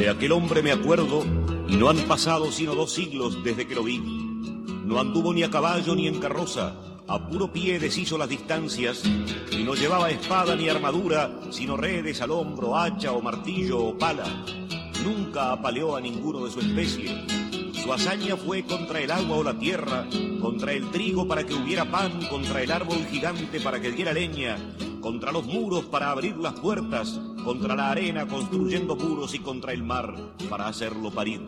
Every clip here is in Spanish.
De aquel hombre me acuerdo, y no han pasado sino 2 siglos desde que lo vi. No anduvo ni a caballo ni en carroza, a puro pie deshizo las distancias, y no llevaba espada ni armadura, sino redes al hombro, hacha o martillo o pala. Nunca apaleó a ninguno de su especie. Su hazaña fue contra el agua o la tierra, contra el trigo para que hubiera pan, contra el árbol gigante para que diera leña, contra los muros para abrir las puertas, contra la arena construyendo muros y contra el mar para hacerlo parir.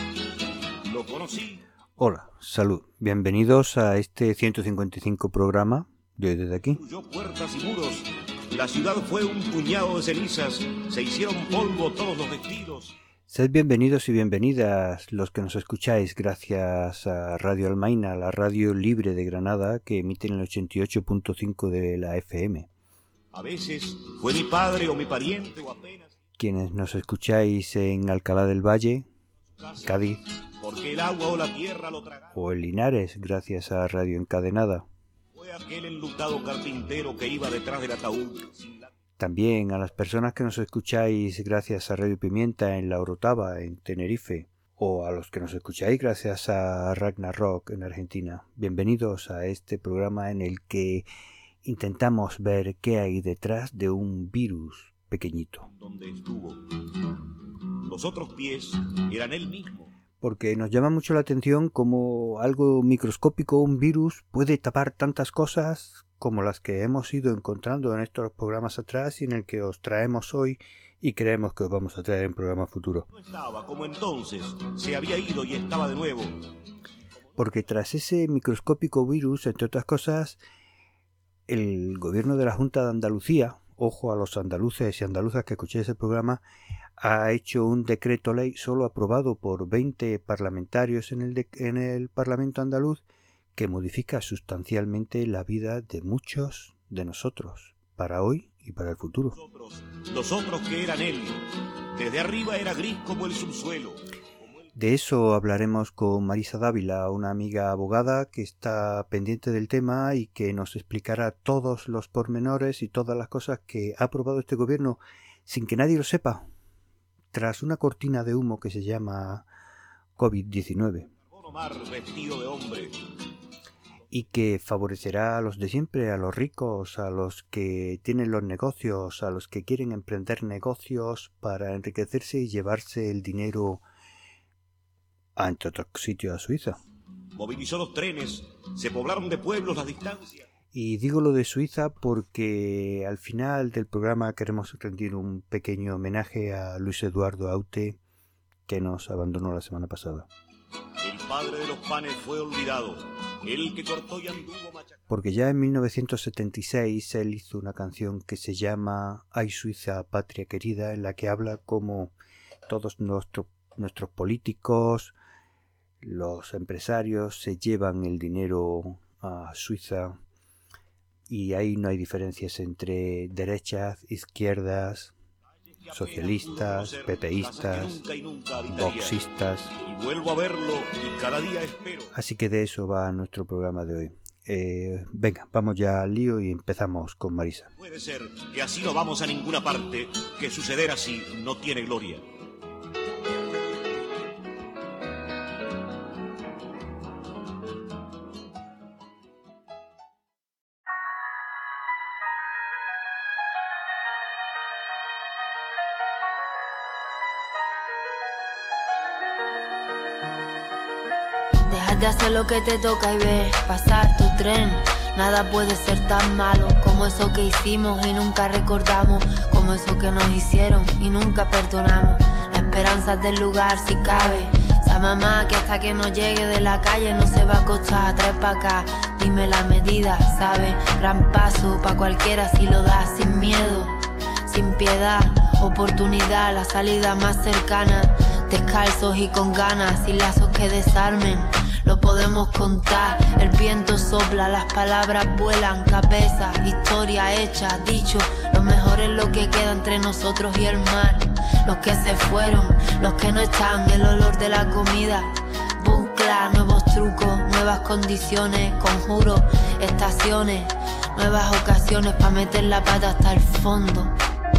Lo conocí. Hola, salud. Bienvenidos a este 155 programa de hoy desde aquí. Construyó puertas y muros. La ciudad fue un puñado de cenizas. Se hicieron polvo todos los vestidos. Sed bienvenidos y bienvenidas los que nos escucháis gracias a Radio Almaina, la radio libre de Granada que emite en el 88.5 de la FM. A veces fue mi padre o mi pariente o apenas. Quienes nos escucháis en Alcalá del Valle, Cádiz, porque el agua o la tierra lo tragaron. O en Linares, gracias a Radio Encadenada. Fue aquel enlutado carpintero que iba detrás del ataúd. También a las personas que nos escucháis gracias a Radio Pimienta en La Orotava, en Tenerife, o a los que nos escucháis gracias a Ragnarok en Argentina. Bienvenidos a este programa en el que intentamos ver qué hay detrás de un virus pequeñito. Donde estuvo. Los otros pies eran él mismo. Porque nos llama mucho la atención cómo algo microscópico, un virus, puede tapar tantas cosas como las que hemos ido encontrando en estos programas atrás y en el que os traemos hoy y creemos que os vamos a traer en programas futuros. No estaba como entonces, se había ido y estaba de nuevo. Porque tras ese microscópico virus, entre otras cosas, el gobierno de la Junta de Andalucía, ojo a los andaluces y andaluzas que escuchéis el programa, ha hecho un decreto ley solo aprobado por 20 parlamentarios en el Parlamento andaluz que modifica sustancialmente la vida de muchos de nosotros, para hoy y para el futuro. Los otros que eran él, desde arriba era gris como el subsuelo. De eso hablaremos con Marisa Dávila, una amiga abogada que está pendiente del tema y que nos explicará todos los pormenores y todas las cosas que ha aprobado este gobierno sin que nadie lo sepa, tras una cortina de humo que se llama COVID-19 vestido de hombre. Y que favorecerá a los de siempre, a los ricos, a los que tienen los negocios, a los que quieren emprender negocios para enriquecerse y llevarse el dinero a, entre otros sitios, a Suiza. Movilizó los trenes, se poblaron de pueblos las distancias. Y digo lo de Suiza porque al final del programa queremos rendir un pequeño homenaje a Luis Eduardo Aute, que nos abandonó la semana pasada. El padre de los panes fue olvidado, el que cortó y anduvo machacando. Porque ya en 1976 él hizo una canción que se llama Ay Suiza, patria querida, en la que habla como todos nuestros políticos, los empresarios se llevan el dinero a Suiza y ahí no hay diferencias entre derechas, izquierdas, socialistas, pepeístas, boxistas. Y vuelvo a verlo y cada día espero. Así que de eso va nuestro programa de hoy. Venga, vamos ya al lío y empezamos con Marisa. Puede ser que así no vamos a ninguna parte, que suceder así no tiene gloria. De hacer lo que te toca y ver pasar tu tren. Nada puede ser tan malo como eso que hicimos y nunca recordamos, como eso que nos hicieron y nunca perdonamos. La esperanza del lugar si cabe. Esa mamá que hasta que no llegue de la calle no se va a acostar. Trae pa' acá, dime la medida, ¿sabe? Gran paso pa' cualquiera si lo da sin miedo, sin piedad. Oportunidad, la salida más cercana. Descalzos y con ganas, sin lazos que desarmen. Lo podemos contar, el viento sopla, las palabras vuelan, cabeza, historia hecha, dicho. Lo mejor es lo que queda entre nosotros y el mar. Los que se fueron, los que no están, el olor de la comida. Buncla, nuevos trucos, nuevas condiciones, conjuros, estaciones, nuevas ocasiones para meter la pata hasta el fondo. Si te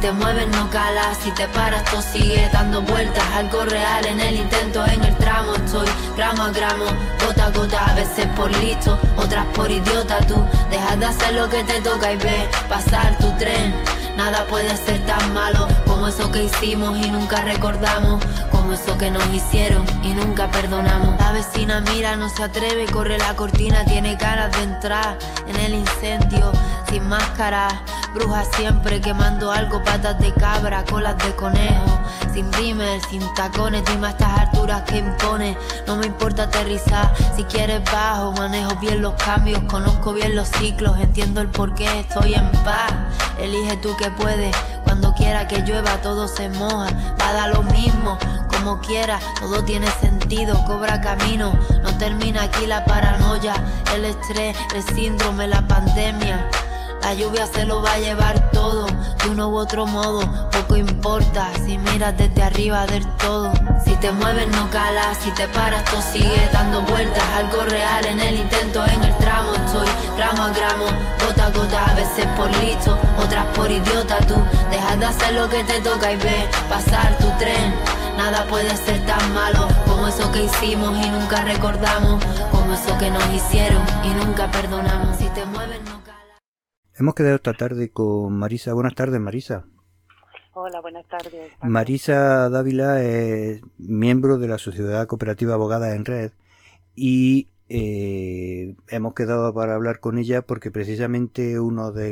te mueves no calas, si te paras todo sigue dando vueltas. Algo real en el intento, en el tramo estoy gramo a gramo, gota a gota, a veces por listo, otras por idiota. Tú dejas de hacer lo que te toca y ves pasar tu tren. Nada puede ser tan malo como eso que hicimos y nunca recordamos, como eso que nos hicieron y nunca perdonamos. La vecina mira, no se atreve, corre la cortina, tiene ganas de entrar en el incendio sin máscara. Bruja siempre quemando algo, patas de cabra, colas de conejo, sin rímel, sin tacones. Dime a estas alturas que impone, no me importa aterrizar. Si quieres bajo, manejo bien los cambios, conozco bien los ciclos, entiendo el porqué, estoy en paz. Elige tú que puedes, cuando quiera que llueva todo se moja. Va a dar lo mismo, como quiera, todo tiene sentido, cobra camino. No termina aquí la paranoia, el estrés, el síndrome, la pandemia. La lluvia se lo va a llevar todo, de uno u otro modo, poco importa si miras desde arriba del todo. Si te mueves no calas, si te paras todo sigue dando vueltas. Algo real en el intento, en el tramo estoy gramo a gramo, gota a gota, a veces por listo, otras por idiota. Tú dejas de hacer lo que te toca y ves pasar tu tren. Nada puede ser tan malo como eso que hicimos y nunca recordamos, como eso que nos hicieron y nunca perdonamos. Si te mueves no calas. Hemos quedado esta tarde con Marisa. Buenas tardes, Marisa. Hola, buenas tardes. Marisa Dávila es miembro de la Sociedad Cooperativa Abogadas en Red y hemos quedado para hablar con ella porque precisamente uno de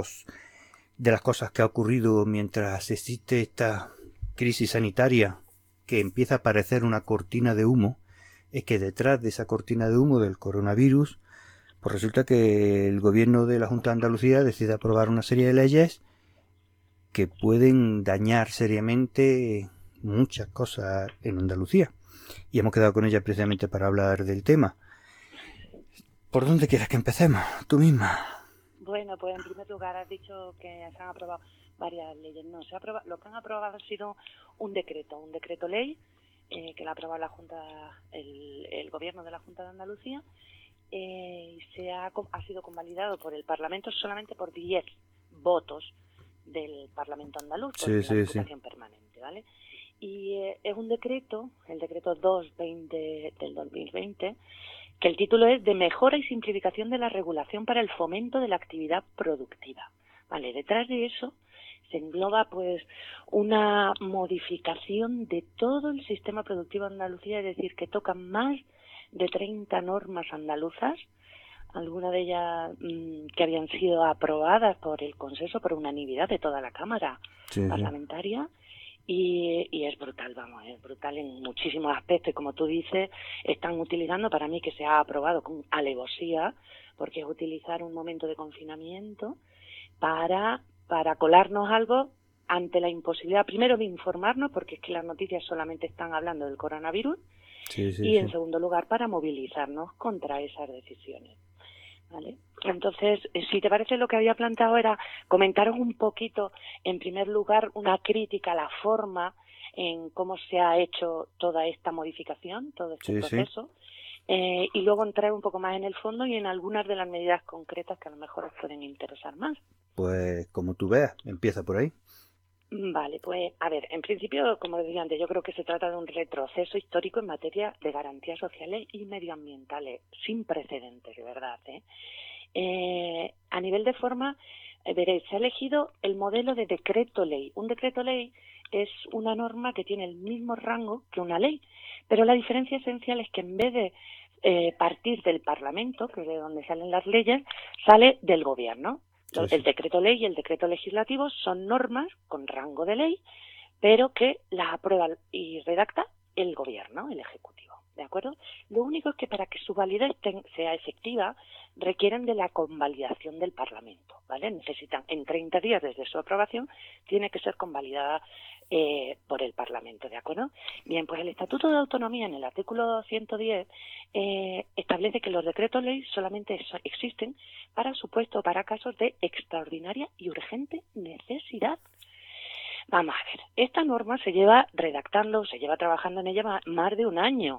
las cosas que ha ocurrido mientras existe esta crisis sanitaria que empieza a parecer una cortina de humo es que detrás de esa cortina de humo del coronavirus pues resulta que el gobierno de la Junta de Andalucía decide aprobar una serie de leyes que pueden dañar seriamente muchas cosas en Andalucía. Y hemos quedado con ella precisamente para hablar del tema. ¿Por dónde quieres que empecemos? Tú misma. Bueno, pues en primer lugar has dicho que se han aprobado varias leyes. No, lo que han aprobado ha sido un decreto ley que la ha aprobado la Junta, el gobierno de la Junta de Andalucía. Ha sido convalidado por el Parlamento solamente por 10 votos del Parlamento andaluz, por la Diputación permanente, ¿vale? Y es un decreto, el decreto 220 del 2020, que el título es de mejora y simplificación de la regulación para el fomento de la actividad productiva, ¿vale? Detrás de eso se engloba pues una modificación de todo el sistema productivo de Andalucía, es decir, que tocan más de 30 normas andaluzas, algunas de ellas que habían sido aprobadas por el consenso, por unanimidad de toda la Cámara parlamentaria, y es brutal, es brutal en muchísimos aspectos, y como tú dices, están utilizando, para mí que se ha aprobado con alevosía, porque es utilizar un momento de confinamiento para colarnos algo ante la imposibilidad, primero, de informarnos, porque es que las noticias solamente están hablando del coronavirus, y en segundo lugar para movilizarnos contra esas decisiones, ¿vale? Entonces, si te parece, lo que había planteado era comentaros un poquito, en primer lugar, una crítica a la forma en cómo se ha hecho toda esta modificación, todo este proceso, y luego entrar un poco más en el fondo y en algunas de las medidas concretas que a lo mejor os pueden interesar más. Pues como tú veas, empieza por ahí. Vale, pues a ver, en principio, como decía antes, yo creo que se trata de un retroceso histórico en materia de garantías sociales y medioambientales, sin precedentes, de verdad, a nivel de forma, veréis, se ha elegido el modelo de decreto ley. Un decreto ley es una norma que tiene el mismo rango que una ley, pero la diferencia esencial es que en vez de partir del Parlamento, que es de donde salen las leyes, sale del Gobierno. El decreto ley y el decreto legislativo son normas con rango de ley, pero que las aprueba y redacta el Gobierno, el Ejecutivo, ¿de acuerdo? Lo único es que para que su validez sea efectiva requieren de la convalidación del Parlamento, ¿vale? Necesitan, en 30 días desde su aprobación, tiene que ser convalidada por el Parlamento, ¿de acuerdo? Bien, pues el Estatuto de Autonomía en el artículo 110 establece que los decretos ley solamente existen para supuestos, para casos de extraordinaria y urgente necesidad. Vamos a ver, esta norma se lleva trabajando en ella más de un año.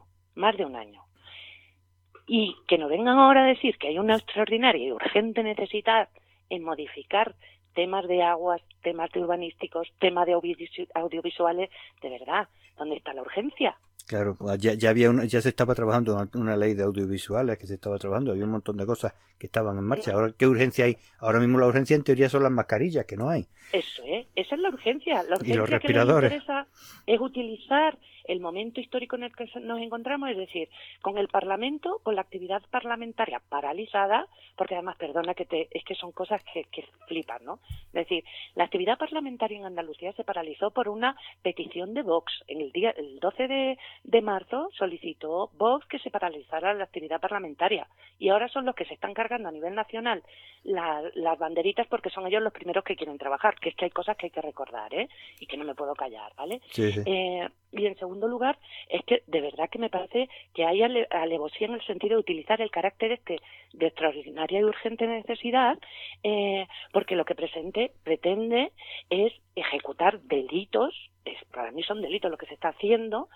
Y que nos vengan ahora a decir que hay una extraordinaria y urgente necesidad en modificar temas de aguas, temas de urbanísticos, temas de audiovisuales, de verdad, ¿dónde está la urgencia? Claro, ya se estaba trabajando una ley de audiovisuales que se estaba trabajando, había un montón de cosas que estaban en marcha. Ahora, ¿qué urgencia hay? Ahora mismo la urgencia en teoría son las mascarillas, que no hay. Eso es, esa es la urgencia. La urgencia Y los que les respiradores. interesa es utilizar el momento histórico en el que nos encontramos, es decir, con el Parlamento, con la actividad parlamentaria paralizada, porque además, perdona es que son cosas que flipan, ¿no? Es decir, la actividad parlamentaria en Andalucía se paralizó por una petición de Vox. El 12 de marzo solicitó Vox que se paralizara la actividad parlamentaria, y ahora son los que se están cargando a nivel nacional las banderitas, porque son ellos los primeros que quieren trabajar, que es que hay cosas que hay que recordar, y que no me puedo callar, ¿vale? Sí, sí. Y en segundo lugar, es que de verdad que me parece que hay alevosía en el sentido de utilizar el carácter de extraordinaria y urgente necesidad, porque lo que pretende es ejecutar delitos, para mí son delitos lo que se está haciendo,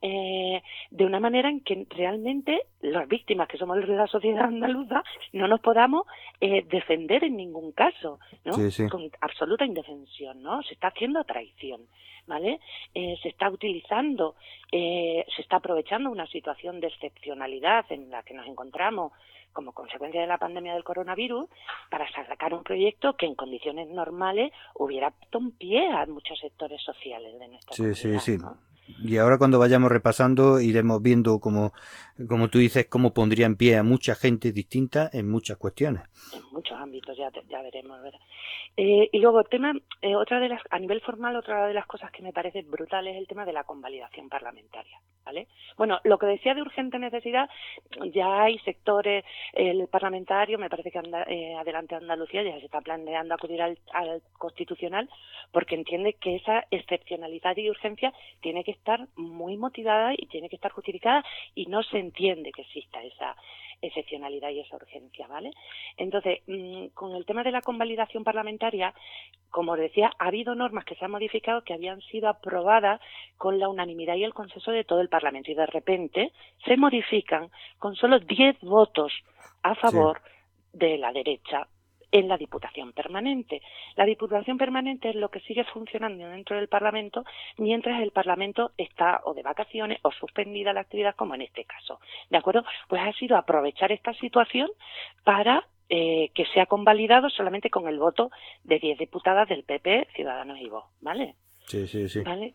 de una manera en que realmente las víctimas, que somos la sociedad andaluza, no nos podamos defender en ningún caso, ¿no? Sí, sí. Con absoluta indefensión, ¿no? Se está haciendo traición, ¿vale? Se está utilizando, se está aprovechando una situación de excepcionalidad en la que nos encontramos como consecuencia de la pandemia del coronavirus para sacar un proyecto que en condiciones normales hubiera puesto en pie a muchos sectores sociales de nuestra comunidad, Sí. ¿no? Y ahora cuando vayamos repasando iremos viendo como tú dices, cómo pondría en pie a mucha gente distinta en muchas cuestiones. En muchos ámbitos, ya veremos, ¿verdad? Y luego el tema, a nivel formal, otra de las cosas que me parece brutal es el tema de la convalidación parlamentaria, ¿vale? Bueno, lo que decía de urgente necesidad, ya hay sectores, el parlamentario, me parece que Adelante Andalucía ya se está planteando acudir al Constitucional, porque entiende que esa excepcionalidad y urgencia tiene que estar muy motivada y tiene que estar justificada, y no se entiende que exista esa excepcionalidad y esa urgencia, ¿vale? Entonces, con el tema de la convalidación parlamentaria, como decía, ha habido normas que se han modificado que habían sido aprobadas con la unanimidad y el consenso de todo el Parlamento, y de repente se modifican con solo 10 votos a favor de la derecha en la Diputación Permanente. La Diputación Permanente es lo que sigue funcionando dentro del Parlamento mientras el Parlamento está o de vacaciones o suspendida la actividad, como en este caso. ¿De acuerdo? Pues ha sido aprovechar esta situación para que sea convalidado solamente con el voto de 10 diputadas del PP, Ciudadanos y Vox, ¿vale? Sí. ¿Vale?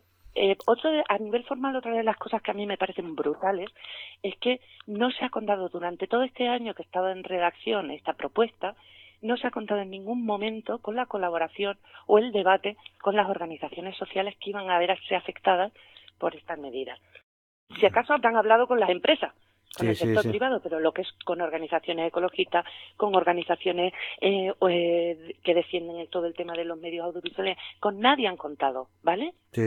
A nivel formal, otra de las cosas que a mí me parecen brutales es que no se ha contado durante todo este año que he estado en redacción esta propuesta, no se ha contado en ningún momento con la colaboración o el debate con las organizaciones sociales que iban a verse afectadas por estas medidas. Si acaso habrán hablado con las empresas, con el sector privado, pero lo que es con organizaciones ecologistas, con organizaciones que defienden todo el tema de los medios audiovisuales, con nadie han contado, ¿vale? Sí.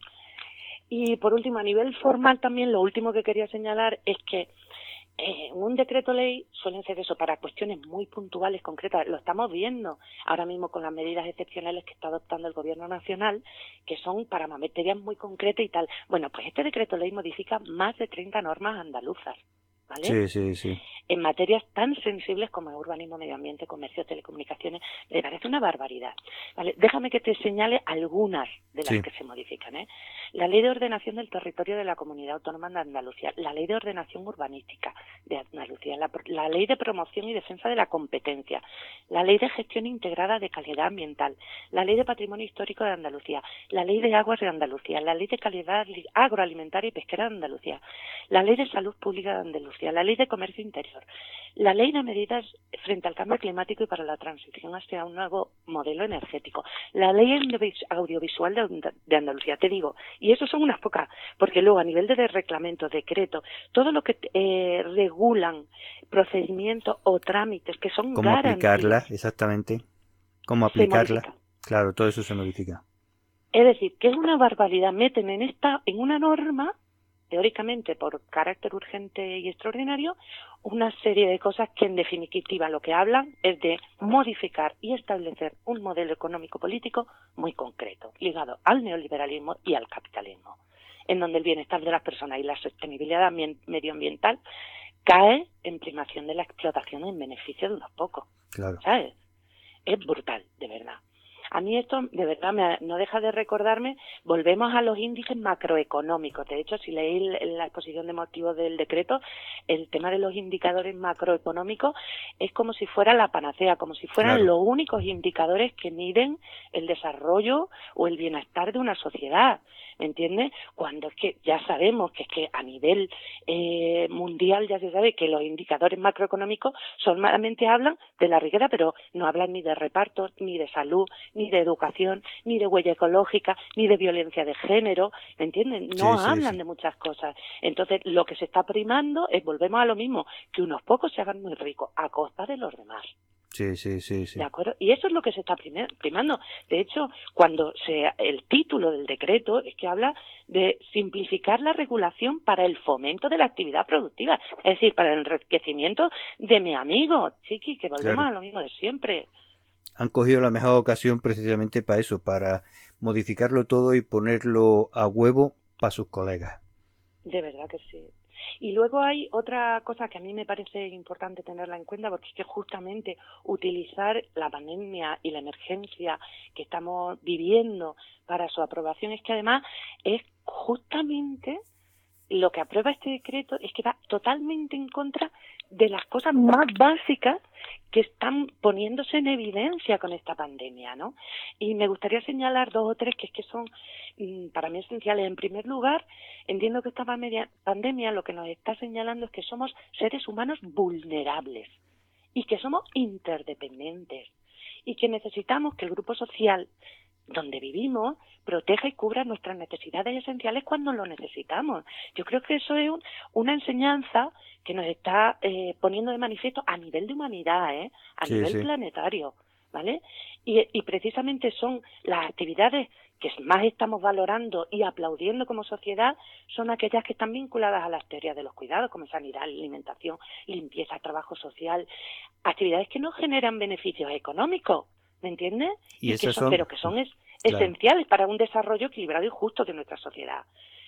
Y por último, a nivel formal también, lo último que quería señalar es que un decreto ley suelen ser eso para cuestiones muy puntuales, concretas. Lo estamos viendo ahora mismo con las medidas excepcionales que está adoptando el Gobierno Nacional, que son para materias muy concretas y tal. Bueno, pues este decreto ley modifica más de 30 normas andaluzas, ¿vale? Sí. En materias tan sensibles como urbanismo, medio ambiente, comercio, telecomunicaciones, me parece una barbaridad, ¿vale? Déjame que te señale algunas de las que se modifican, ¿eh? La Ley de Ordenación del Territorio de la Comunidad Autónoma de Andalucía, la Ley de Ordenación Urbanística de Andalucía, la Ley de Promoción y Defensa de la Competencia, la Ley de Gestión Integrada de Calidad Ambiental, la Ley de Patrimonio Histórico de Andalucía, la Ley de Aguas de Andalucía, la Ley de Calidad Agroalimentaria y Pesquera de Andalucía, la Ley de Salud Pública de Andalucía, la Ley de Comercio Interior, la Ley de Medidas frente al Cambio Climático y para la Transición hacia un nuevo modelo energético, la Ley Audiovisual de Andalucía, te digo, y eso son unas pocas, porque luego a nivel de reglamento, decreto, todo lo que regulan procedimientos o trámites que son ¿Cómo aplicarla? Exactamente. ¿Cómo aplicarla? Claro, todo eso se modifica. Es decir, que es una barbaridad. Meten en una norma, teóricamente por carácter urgente y extraordinario, una serie de cosas que en definitiva lo que hablan es de modificar y establecer un modelo económico-político muy concreto, ligado al neoliberalismo y al capitalismo, en donde el bienestar de las personas y la sostenibilidad medioambiental cae en primación de la explotación en beneficio de unos pocos. Claro. ¿Sabes? Es brutal, de verdad. A mí esto, de verdad, no deja de recordarme, volvemos a los índices macroeconómicos. De hecho, si leí la exposición de motivos del decreto, el tema de los indicadores macroeconómicos es como si fuera la panacea, como si fueran los únicos indicadores que miden el desarrollo o el bienestar de una sociedad. ¿Me entiendes? Cuando es que ya sabemos que es que a nivel mundial ya se sabe que los indicadores macroeconómicos solamente hablan de la riqueza, pero no hablan ni de repartos, ni de salud, ni de educación, ni de huella ecológica, ni de violencia de género, ¿me entienden? No hablan de muchas cosas. Entonces, lo que se está primando es, volvemos a lo mismo, que unos pocos se hagan muy ricos a costa de los demás. Sí. ¿De acuerdo? Y eso es lo que se está primando. De hecho, el título del decreto es que habla de simplificar la regulación para el fomento de la actividad productiva, es decir, para el enriquecimiento de mi amigo, chiqui, que volvemos a lo mismo de siempre. Han cogido la mejor ocasión precisamente para eso, para modificarlo todo y ponerlo a huevo para sus colegas. De verdad que sí. Y luego hay otra cosa que a mí me parece importante tenerla en cuenta, porque es que justamente utilizar la pandemia y la emergencia que estamos viviendo para su aprobación es que además es justamente lo que aprueba este decreto, es que va totalmente en contra de las cosas más básicas que están poniéndose en evidencia con esta pandemia, ¿no? Y me gustaría señalar 2 o 3 que es que son para mí esenciales. En primer lugar, entiendo que esta pandemia lo que nos está señalando es que somos seres humanos vulnerables y que somos interdependientes y que necesitamos que el grupo social donde vivimos proteja y cubra nuestras necesidades esenciales cuando lo necesitamos. Yo creo que eso es una enseñanza que nos está poniendo de manifiesto a nivel de humanidad, a nivel planetario, ¿vale? Y precisamente son las actividades que más estamos valorando y aplaudiendo como sociedad, son aquellas que están vinculadas a las teorías de los cuidados, como sanidad, alimentación, limpieza, trabajo social, actividades que no generan beneficios económicos, ¿me entiendes? Pero que son esenciales para un desarrollo equilibrado y justo de nuestra sociedad.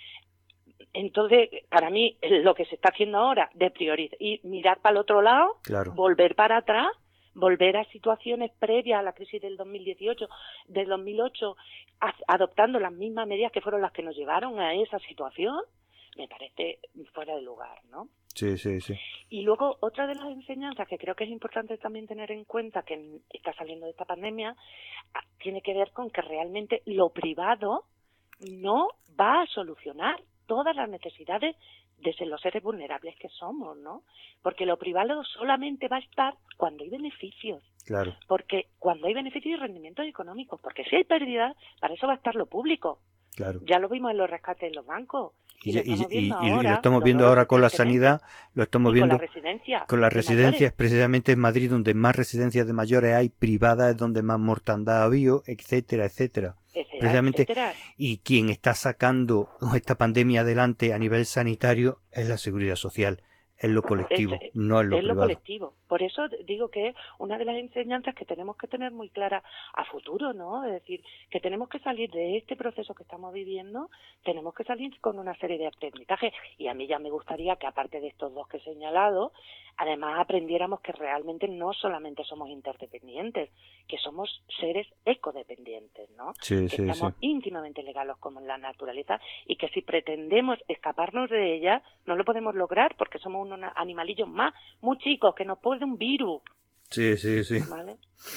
Entonces, para mí, lo que se está haciendo ahora de priorizar y mirar para el otro lado, volver para atrás, volver a situaciones previas a la crisis del 2018, del 2008, adoptando las mismas medidas que fueron las que nos llevaron a esa situación, me parece fuera de lugar, ¿no? Sí. Y luego, otra de las enseñanzas que creo que es importante también tener en cuenta que está saliendo de esta pandemia, tiene que ver con que realmente lo privado no va a solucionar todas las necesidades de los seres vulnerables que somos, ¿no? Porque lo privado solamente va a estar cuando hay beneficios. Claro. Porque cuando hay beneficios y rendimientos económicos, porque si hay pérdidas, para eso va a estar lo público. Claro. Ya lo vimos en los rescates de los bancos. Y lo estamos viendo ahora con la sanidad, lo estamos viendo con las residencias, precisamente en Madrid, donde más residencias de mayores hay, privadas, es donde más mortandad ha habido, etcétera. Precisamente, y quien está sacando esta pandemia adelante a nivel sanitario es la seguridad social, es lo colectivo, no es lo privado. Lo colectivo. Por eso digo que es una de las enseñanzas que tenemos que tener muy clara a futuro, ¿no? Es decir, que tenemos que salir de este proceso que estamos viviendo, tenemos que salir con una serie de aprendizajes. Y a mí ya me gustaría que, aparte de estos 2 que he señalado, además aprendiéramos que realmente no solamente somos interdependientes, que somos seres ecodependientes, ¿no? Que estamos íntimamente ligados con la naturaleza y que si pretendemos escaparnos de ella, no lo podemos lograr porque somos unos animalillos más, muy chicos, que nos puede un virus. Sí. ¿Vale?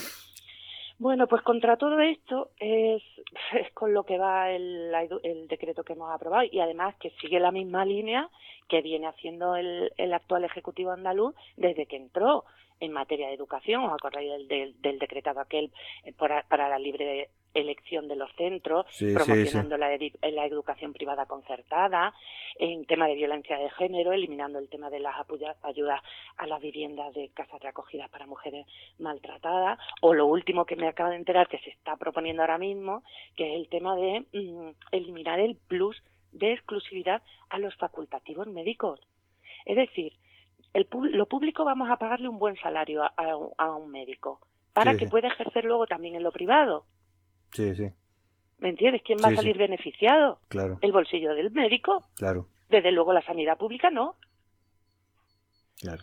Bueno, pues contra todo esto es con lo que va el decreto que hemos aprobado y además que sigue la misma línea que viene haciendo el actual Ejecutivo andaluz desde que entró en materia de educación. ¿Os acordáis del decretado aquel para la libre elección de los centros, promocionando la educación privada concertada, en tema de violencia de género, eliminando el tema de las ayudas a las viviendas de casas de acogida para mujeres maltratadas, o lo último que me acabo de enterar que se está proponiendo ahora mismo, que es el tema de eliminar el plus de exclusividad a los facultativos médicos. Es decir, lo público vamos a pagarle un buen salario a un médico para que pueda ejercer luego también en lo privado. Sí. ¿Me entiendes? ¿Quién va a salir beneficiado? Claro. ¿El bolsillo del médico? Claro. Desde luego la sanidad pública no. Claro.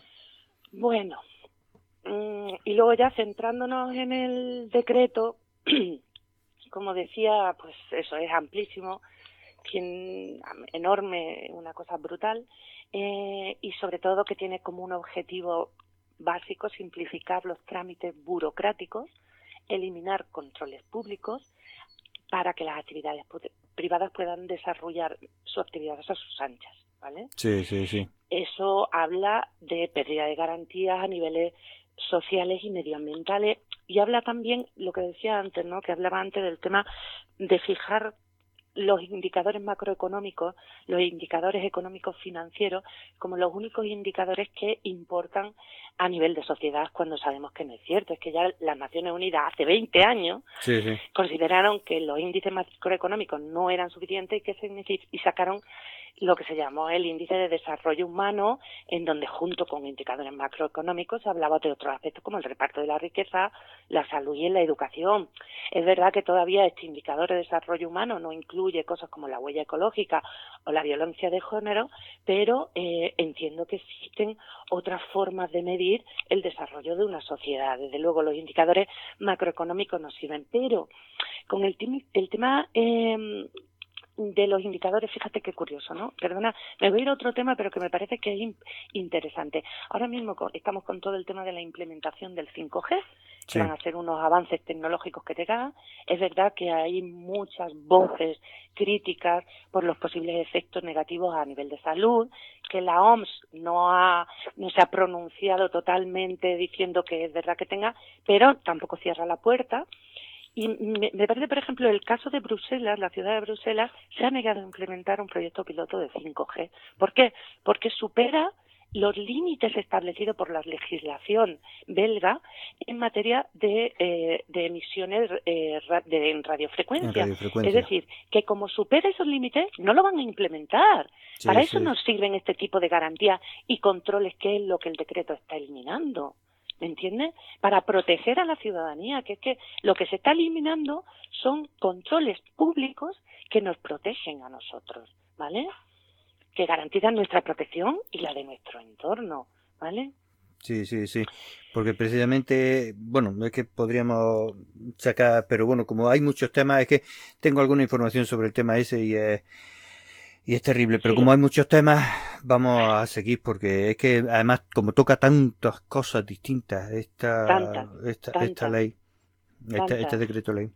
Bueno, y luego ya centrándonos en el decreto, como decía, pues eso es amplísimo, enorme, una cosa brutal, y sobre todo que tiene como un objetivo básico simplificar los trámites burocráticos, eliminar controles públicos para que las actividades privadas puedan desarrollar su actividad a sus anchas, ¿vale? Sí, sí, sí. Eso habla de pérdida de garantías a niveles sociales y medioambientales, y habla también, lo que decía antes, ¿no?, que hablaba antes del tema de fijar los indicadores macroeconómicos, los indicadores económicos financieros, como los únicos indicadores que importan a nivel de sociedad, cuando sabemos que no es cierto. Es que ya las Naciones Unidas hace 20 años consideraron que los índices macroeconómicos no eran suficientes y sacaron lo que se llamó el índice de desarrollo humano, en donde junto con indicadores macroeconómicos se hablaba de otros aspectos como el reparto de la riqueza, la salud y la educación. Es verdad que todavía este indicador de desarrollo humano no incluye cosas como la huella ecológica o la violencia de género, pero entiendo que existen otras formas de medir el desarrollo de una sociedad. Desde luego los indicadores macroeconómicos nos sirven, pero con el tema de los indicadores, fíjate qué curioso, ¿no? Perdona, me voy a ir a otro tema, pero que me parece que es interesante. Ahora mismo estamos con todo el tema de la implementación del 5G, que van a ser unos avances tecnológicos que te cagan. Es verdad que hay muchas voces críticas por los posibles efectos negativos a nivel de salud, que la OMS no se ha pronunciado totalmente diciendo que es verdad que tenga, pero tampoco cierra la puerta. Y me parece, por ejemplo, el caso de Bruselas, la ciudad de Bruselas, se ha negado a implementar un proyecto piloto de 5G. ¿Por qué? Porque supera los límites establecidos por la legislación belga en materia de emisiones en radiofrecuencia. Es decir, que como supera esos límites, no lo van a implementar. Para eso nos sirven este tipo de garantías y controles, que es lo que el decreto está eliminando. ¿Me entiendes? Para proteger a la ciudadanía, que es que lo que se está eliminando son controles públicos que nos protegen a nosotros, ¿vale? Que garantizan nuestra protección y la de nuestro entorno, ¿vale? Sí, sí, sí. Porque precisamente, bueno, es que podríamos sacar, pero bueno, como hay muchos temas, es que tengo alguna información sobre el tema ese y es terrible, pero como hay muchos temas, vamos a seguir, porque es que además como toca tantas cosas distintas esta ley, este decreto ley.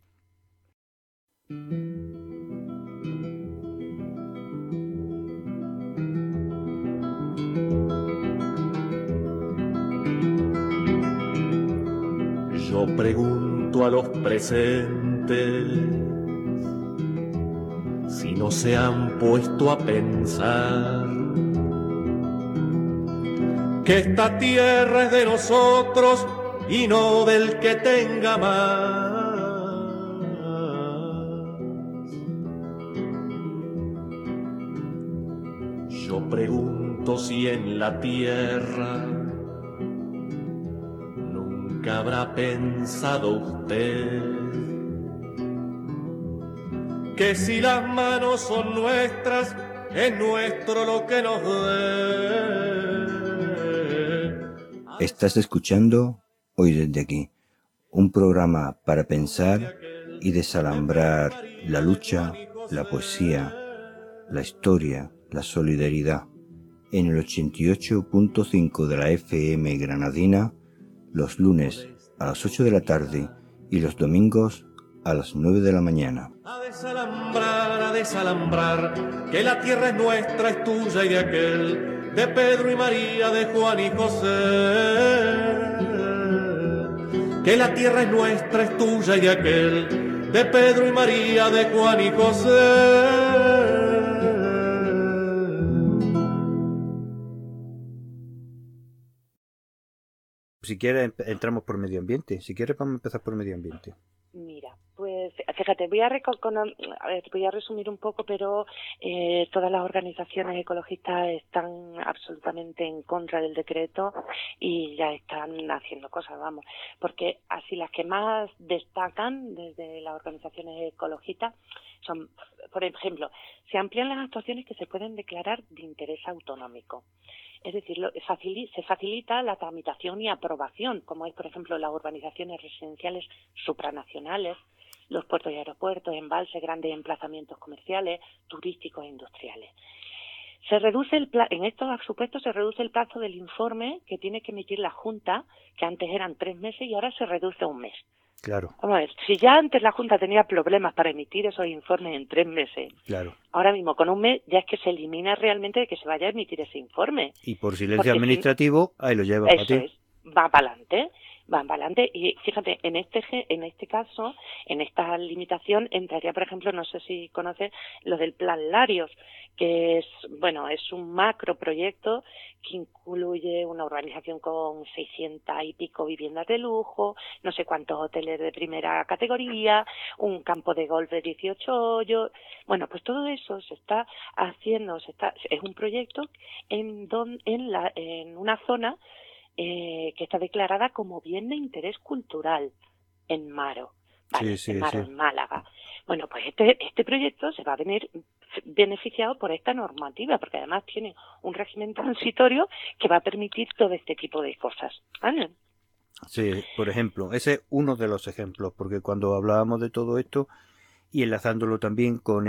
Yo pregunto a los presentes si no se han puesto a pensar que esta tierra es de nosotros y no del que tenga más. Yo pregunto si en la tierra nunca habrá pensado usted que si las manos son nuestras, es nuestro lo que nos dé. Estás escuchando Hoy desde aquí, un programa para pensar y desalambrar la lucha, la poesía, la historia, la solidaridad. En el 88.5 de la FM granadina, los lunes a las 8 de la tarde y los domingos a las 9 de la mañana. A desalambrar, que la tierra es nuestra, es tuya y de aquel, de Pedro y María, de Juan y José. Que la tierra es nuestra, es tuya y de aquel, de Pedro y María, de Juan y José. Si quieres entramos por medio ambiente. Si quieres vamos a empezar por medio ambiente. Mira, pues fíjate, voy a resumir un poco, pero todas las organizaciones ecologistas están absolutamente en contra del decreto y ya están haciendo cosas, vamos, porque así las que más destacan desde las organizaciones ecologistas son, por ejemplo, se amplían las actuaciones que se pueden declarar de interés autonómico. Es decir, se facilita la tramitación y aprobación, como es, por ejemplo, las urbanizaciones residenciales supranacionales, los puertos y aeropuertos, embalses, grandes emplazamientos comerciales, turísticos e industriales. Se reduce en estos supuestos se reduce el plazo del informe que tiene que emitir la Junta, que antes eran 3 meses y ahora se reduce a 1 mes. Claro. Vamos a ver, si ya antes la Junta tenía problemas para emitir esos informes en 3 meses, claro, ahora mismo con 1 mes ya es que se elimina realmente de que se vaya a emitir ese informe. Y por silencio administrativo, ahí lo lleva para ti. Eso es, va para adelante. Van para adelante y fíjate, en este caso, en esta limitación entraría, por ejemplo, no sé si conoces lo del Plan Larios, que es un macroproyecto que incluye una urbanización con 600 y pico viviendas de lujo, no sé cuántos hoteles de primera categoría, un campo de golf de 18 hoyos. Bueno, pues todo eso se está haciendo, es un proyecto en una zona que está declarada como bien de interés cultural en Maro, ¿vale? Sí, en Maro, sí. en Málaga. Bueno, pues este proyecto se va a venir beneficiado por esta normativa, porque además tiene un régimen transitorio que va a permitir todo este tipo de cosas, ¿vale? Sí, por ejemplo, ese es uno de los ejemplos, porque cuando hablábamos de todo esto y enlazándolo también con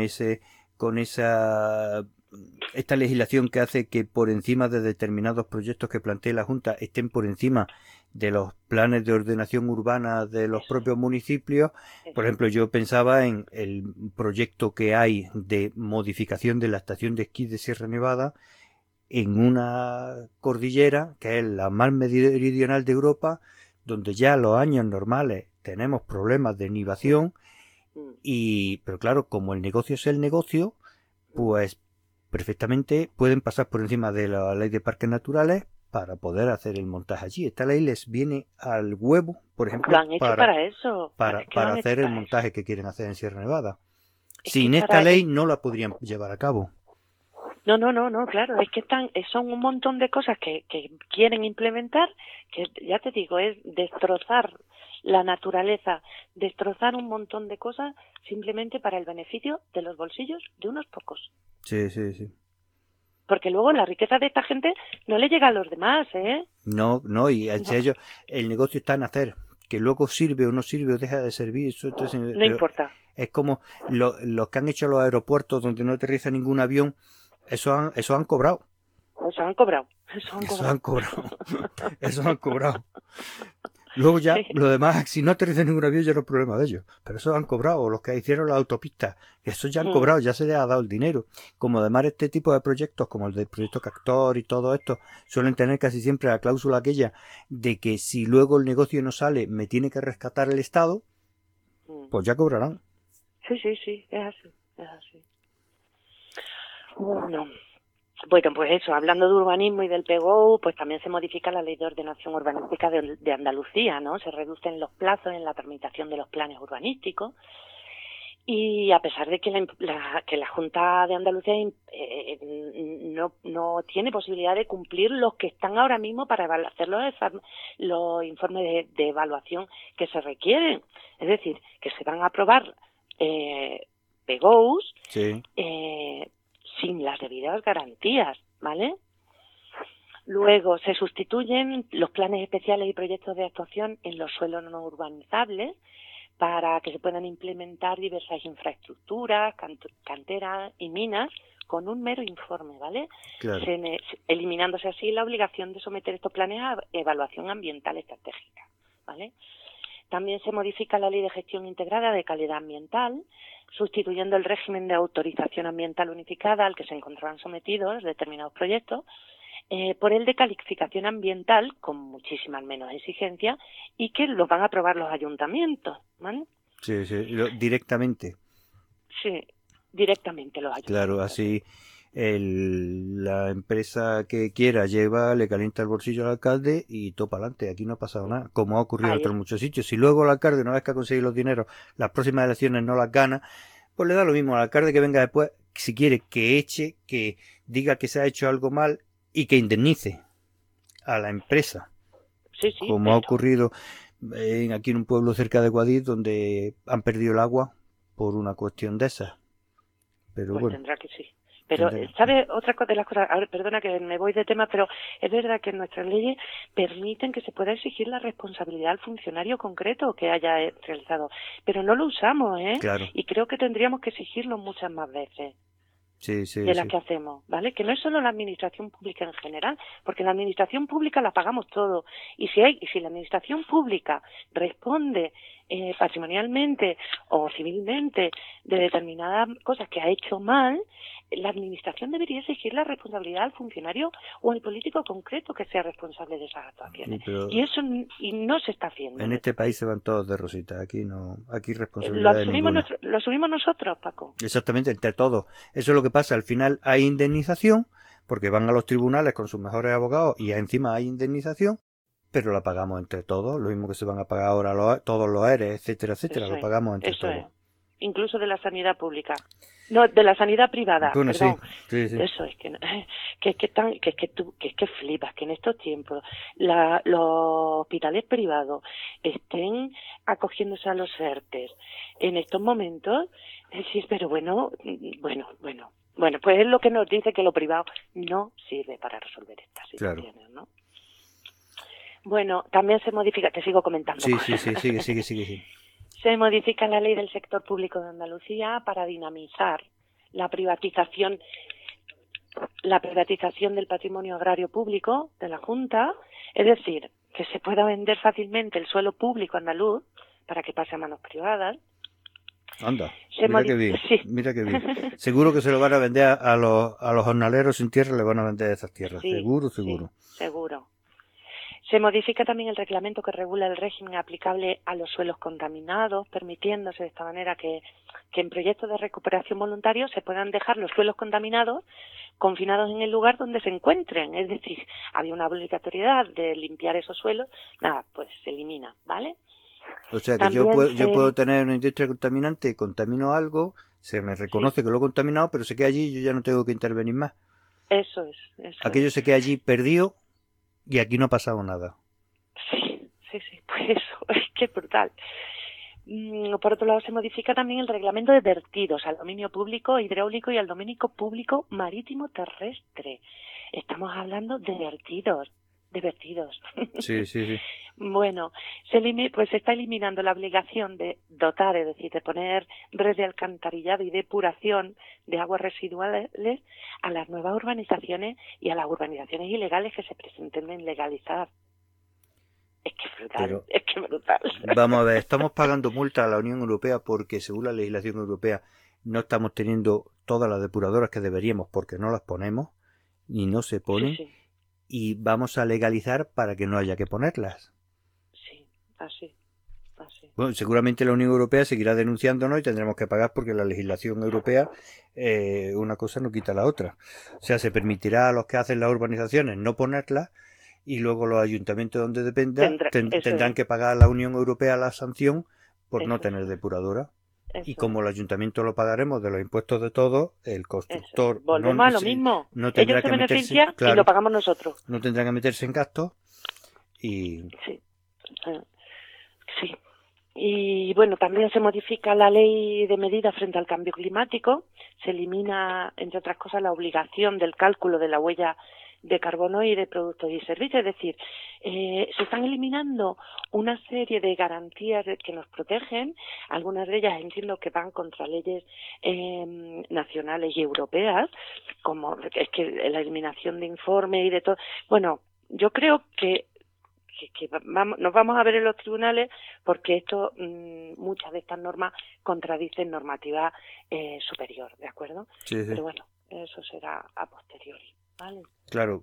esta legislación que hace que por encima de determinados proyectos que plantee la Junta estén por encima de los planes de ordenación urbana de los propios municipios. Por ejemplo, yo pensaba en el proyecto que hay de modificación de la estación de esquí de Sierra Nevada en una cordillera que es la más meridional de Europa, donde ya a los años normales tenemos problemas de nivación, pero claro, como el negocio es el negocio, pues perfectamente pueden pasar por encima de la ley de parques naturales para poder hacer el montaje allí. Esta ley les viene al huevo, por ejemplo, lo han hecho para eso, para hacer el montaje que quieren hacer en Sierra Nevada. Sin que esta ley no la podrían llevar a cabo. No, claro, es que son un montón de cosas que quieren implementar, que ya te digo, es destrozar la naturaleza, destrozar un montón de cosas simplemente para el beneficio de los bolsillos de unos pocos. Sí, sí, sí. Porque luego la riqueza de esta gente no le llega a los demás, ¿eh? No, y ellos, el negocio está en hacer, que luego sirve o no sirve o deja de servir, eso no importa. Es como los que han hecho los aeropuertos donde no aterriza ningún avión, eso han cobrado. Eso han cobrado. Luego ya, lo demás, si no aterriza ningún avión ya no es problema de ellos. Pero eso han cobrado, los que hicieron la autopista, eso ya han cobrado, ya se les ha dado el dinero. Como además este tipo de proyectos, como el del proyecto Cactor y todo esto, suelen tener casi siempre la cláusula aquella de que si luego el negocio no sale, me tiene que rescatar el Estado, pues ya cobrarán. Sí, es así. Bueno, pues eso, hablando de urbanismo y del PGO, pues también se modifica la Ley de Ordenación Urbanística de Andalucía, ¿no? Se reducen los plazos en la tramitación de los planes urbanísticos y a pesar de que la Junta de Andalucía no tiene posibilidad de cumplir los que están ahora mismo para hacer los informes de evaluación que se requieren. Es decir, que se van a aprobar PGOs sí. Sin las debidas garantías, ¿vale? Luego se sustituyen los planes especiales y proyectos de actuación en los suelos no urbanizables para que se puedan implementar diversas infraestructuras, canteras y minas con un mero informe, ¿vale? Claro. Eliminándose así la obligación de someter estos planes a evaluación ambiental estratégica, ¿vale? También se modifica la Ley de Gestión Integrada de Calidad Ambiental, sustituyendo el régimen de autorización ambiental unificada al que se encontraban sometidos determinados proyectos por el de calificación ambiental con muchísimas menos exigencias y que los van a aprobar los ayuntamientos, ¿vale? Sí, directamente. Sí, directamente los ayuntamientos. Claro, así la empresa que quiera lleva, le calienta el bolsillo al alcalde y todo para adelante. Aquí no ha pasado nada, como ha ocurrido en otros muchos sitios. Si luego el alcalde, una vez que ha conseguido los dineros, las próximas elecciones no las gana, pues le da lo mismo al alcalde que venga después, si quiere que eche, que diga que se ha hecho algo mal y que indemnice a la empresa. Sí, como ha ocurrido aquí en un pueblo cerca de Guadix, donde han perdido el agua por una cuestión de esas. Pero pues bueno, tendrá que sí. Pero, ¿sabes? Otra de las cosas, a ver, perdona que me voy de tema, pero es verdad que nuestras leyes permiten que se pueda exigir la responsabilidad al funcionario concreto que haya realizado, pero no lo usamos, ¿eh? Claro. Y creo que tendríamos que exigirlo muchas más veces. Sí, de las que hacemos, ¿vale? Que no es solo la administración pública en general, porque la administración pública la pagamos todo. Y si la administración pública responde patrimonialmente o civilmente de determinadas cosas que ha hecho mal, la administración debería exigir la responsabilidad al funcionario o al político concreto que sea responsable de esas actuaciones. Y eso no se está haciendo. En este país se van todos de rosita. Aquí responsabilidad ninguna. Lo asumimos nosotros, Paco. Exactamente, entre todos. Eso es lo que pasa. Al final hay indemnización, porque van a los tribunales con sus mejores abogados y encima hay indemnización, pero la pagamos entre todos. Lo mismo que se van a pagar ahora todos los ERE, etcétera, etcétera. Eso lo pagamos entre todos. Incluso de la sanidad pública. No, de la sanidad privada. Bueno, perdón. Sí. Eso es que flipas que en estos tiempos los hospitales privados estén acogiéndose a los ERTES en estos momentos. Sí, pero bueno, pues es lo que nos dice que lo privado no sirve para resolver estas situaciones, claro. ¿No? Bueno, también se modifica, te sigo comentando. Sí, sigue. Se modifica la ley del sector público de Andalucía para dinamizar la privatización del patrimonio agrario público de la Junta, es decir, que se pueda vender fácilmente el suelo público andaluz para que pase a manos privadas. Anda, mira qué bien. Seguro que se lo van a vender a los jornaleros sin tierra, le van a vender esas tierras, sí, seguro. Sí, seguro. Se modifica también el reglamento que regula el régimen aplicable a los suelos contaminados, permitiéndose de esta manera que en proyectos de recuperación voluntario se puedan dejar los suelos contaminados confinados en el lugar donde se encuentren. Es decir, había una obligatoriedad de limpiar esos suelos, nada, pues se elimina, ¿vale? O sea que yo puedo tener una industria contaminante, contamino algo, se me reconoce que lo he contaminado, pero se queda allí y yo ya no tengo que intervenir más. Eso es. Aquello se queda allí perdido. Y aquí no ha pasado nada. Sí, pues eso, es que es brutal. Por otro lado, se modifica también el reglamento de vertidos al dominio público hidráulico y al dominio público marítimo terrestre. Estamos hablando de vertidos. Sí. Bueno, se está eliminando la obligación de dotar, es decir, de poner red de alcantarillado y depuración de aguas residuales a las nuevas urbanizaciones y a las urbanizaciones ilegales que se pretenden legalizar. Es que brutal. Vamos a ver, estamos pagando multa a la Unión Europea porque según la legislación europea no estamos teniendo todas las depuradoras que deberíamos porque no las ponemos y no se ponen. Sí. Y vamos a legalizar para que no haya que ponerlas. Sí, así. Bueno, seguramente la Unión Europea seguirá denunciándonos y tendremos que pagar porque la legislación europea una cosa no quita la otra. O sea, se permitirá a los que hacen las urbanizaciones no ponerlas y luego los ayuntamientos donde dependa tendrán que pagar a la Unión Europea la sanción por no tener depuradora. Y como el ayuntamiento lo pagaremos de los impuestos de todos, el constructor volvemos a lo mismo. No tendrá ellos se que benefician y lo pagamos nosotros. No tendrán que meterse en gastos y... Sí. Y bueno, también se modifica la ley de medidas frente al cambio climático. Se elimina, entre otras cosas, la obligación del cálculo de la huella de carbono y de productos y servicios. Es decir, se están eliminando una serie de garantías que nos protegen. Algunas de ellas entiendo que van contra leyes nacionales y europeas, como es que la eliminación de informes y de todo. Bueno, yo creo que nos vamos a ver en los tribunales porque muchas de estas normas contradicen normativa superior, ¿de acuerdo? Sí. Pero bueno, eso será a posteriori, ¿vale? Claro.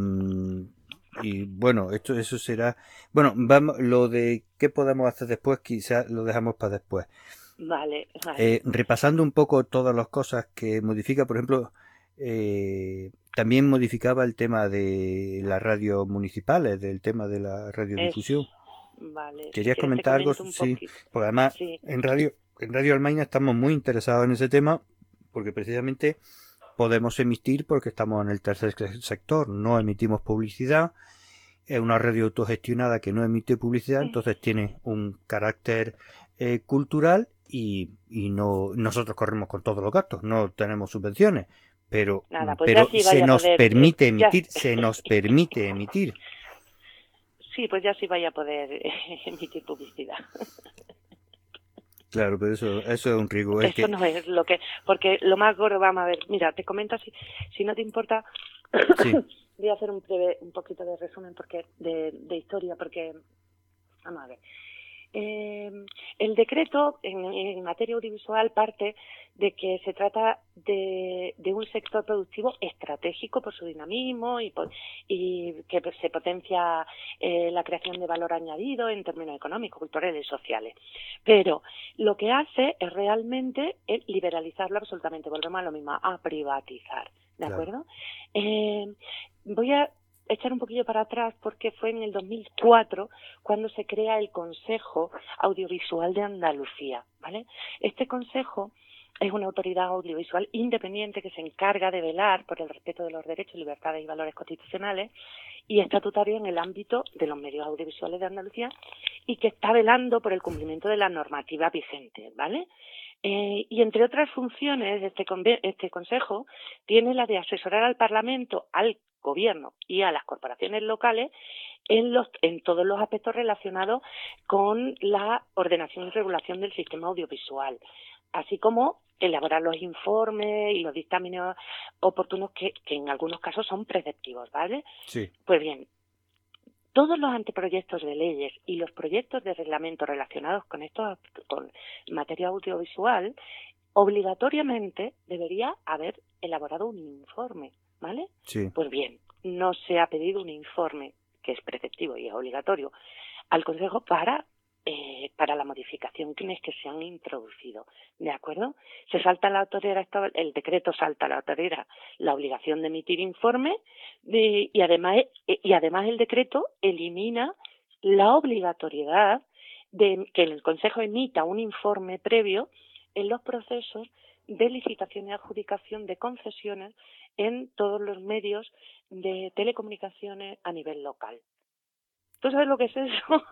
Y bueno, eso será... Bueno, lo de qué podemos hacer después quizás lo dejamos para después. Vale. Repasando un poco todas las cosas que modifica, por ejemplo... también modificaba el tema de las radios municipales, del tema de la radiodifusión. Vale. ¿Querías comentar algo? Sí, porque además en Radio Almaina estamos muy interesados en ese tema, porque precisamente podemos emitir porque estamos en el tercer sector, no emitimos publicidad, es una radio autogestionada que no emite publicidad, entonces tiene un carácter cultural y no nosotros corremos con todos los gastos, no tenemos subvenciones. pero, Nada, pues pero ya sí se vaya a nos poder, permite ya- emitir, se nos permite emitir. Sí, pues ya sí vaya a poder emitir publicidad. Claro, pero eso es un riesgo. Es Eso que, no es lo que... Porque lo más gordo, vamos a ver, mira, te comento si no te importa, sí, voy a hacer un poquito de resumen porque de historia, porque, vamos a ver. El decreto en materia audiovisual parte de que se trata de un sector productivo estratégico por su dinamismo y que se potencia la creación de valor añadido en términos económicos, culturales y sociales. Pero lo que hace es realmente liberalizarlo absolutamente, volvemos a lo mismo, a privatizar, ¿de claro. acuerdo? Voy a echar un poquillo para atrás porque fue en el 2004 cuando se crea el Consejo Audiovisual de Andalucía, ¿vale? Este consejo es una autoridad audiovisual independiente que se encarga de velar por el respeto de los derechos, libertades y valores constitucionales y estatutarios en el ámbito de los medios audiovisuales de Andalucía y que está velando por el cumplimiento de la normativa vigente, ¿vale? Y entre otras funciones, este consejo tiene la de asesorar al Parlamento, al Gobierno y a las corporaciones locales en todos los aspectos relacionados con la ordenación y regulación del sistema audiovisual, así como elaborar los informes y los dictámenes oportunos que en algunos casos son preceptivos, ¿vale? Sí. Pues bien, todos los anteproyectos de leyes y los proyectos de reglamento relacionados con materia audiovisual, obligatoriamente debería haber elaborado un informe, ¿vale? Sí. Pues bien, no se ha pedido un informe, que es preceptivo y es obligatorio, al Consejo para las modificaciones que se han introducido, ¿de acuerdo? Se salta la torera, el decreto salta la torera la obligación de emitir informe y además el decreto elimina la obligatoriedad de que el Consejo emita un informe previo en los procesos de licitación y adjudicación de concesiones en todos los medios de telecomunicaciones a nivel local. ¿Tú sabes lo que es eso?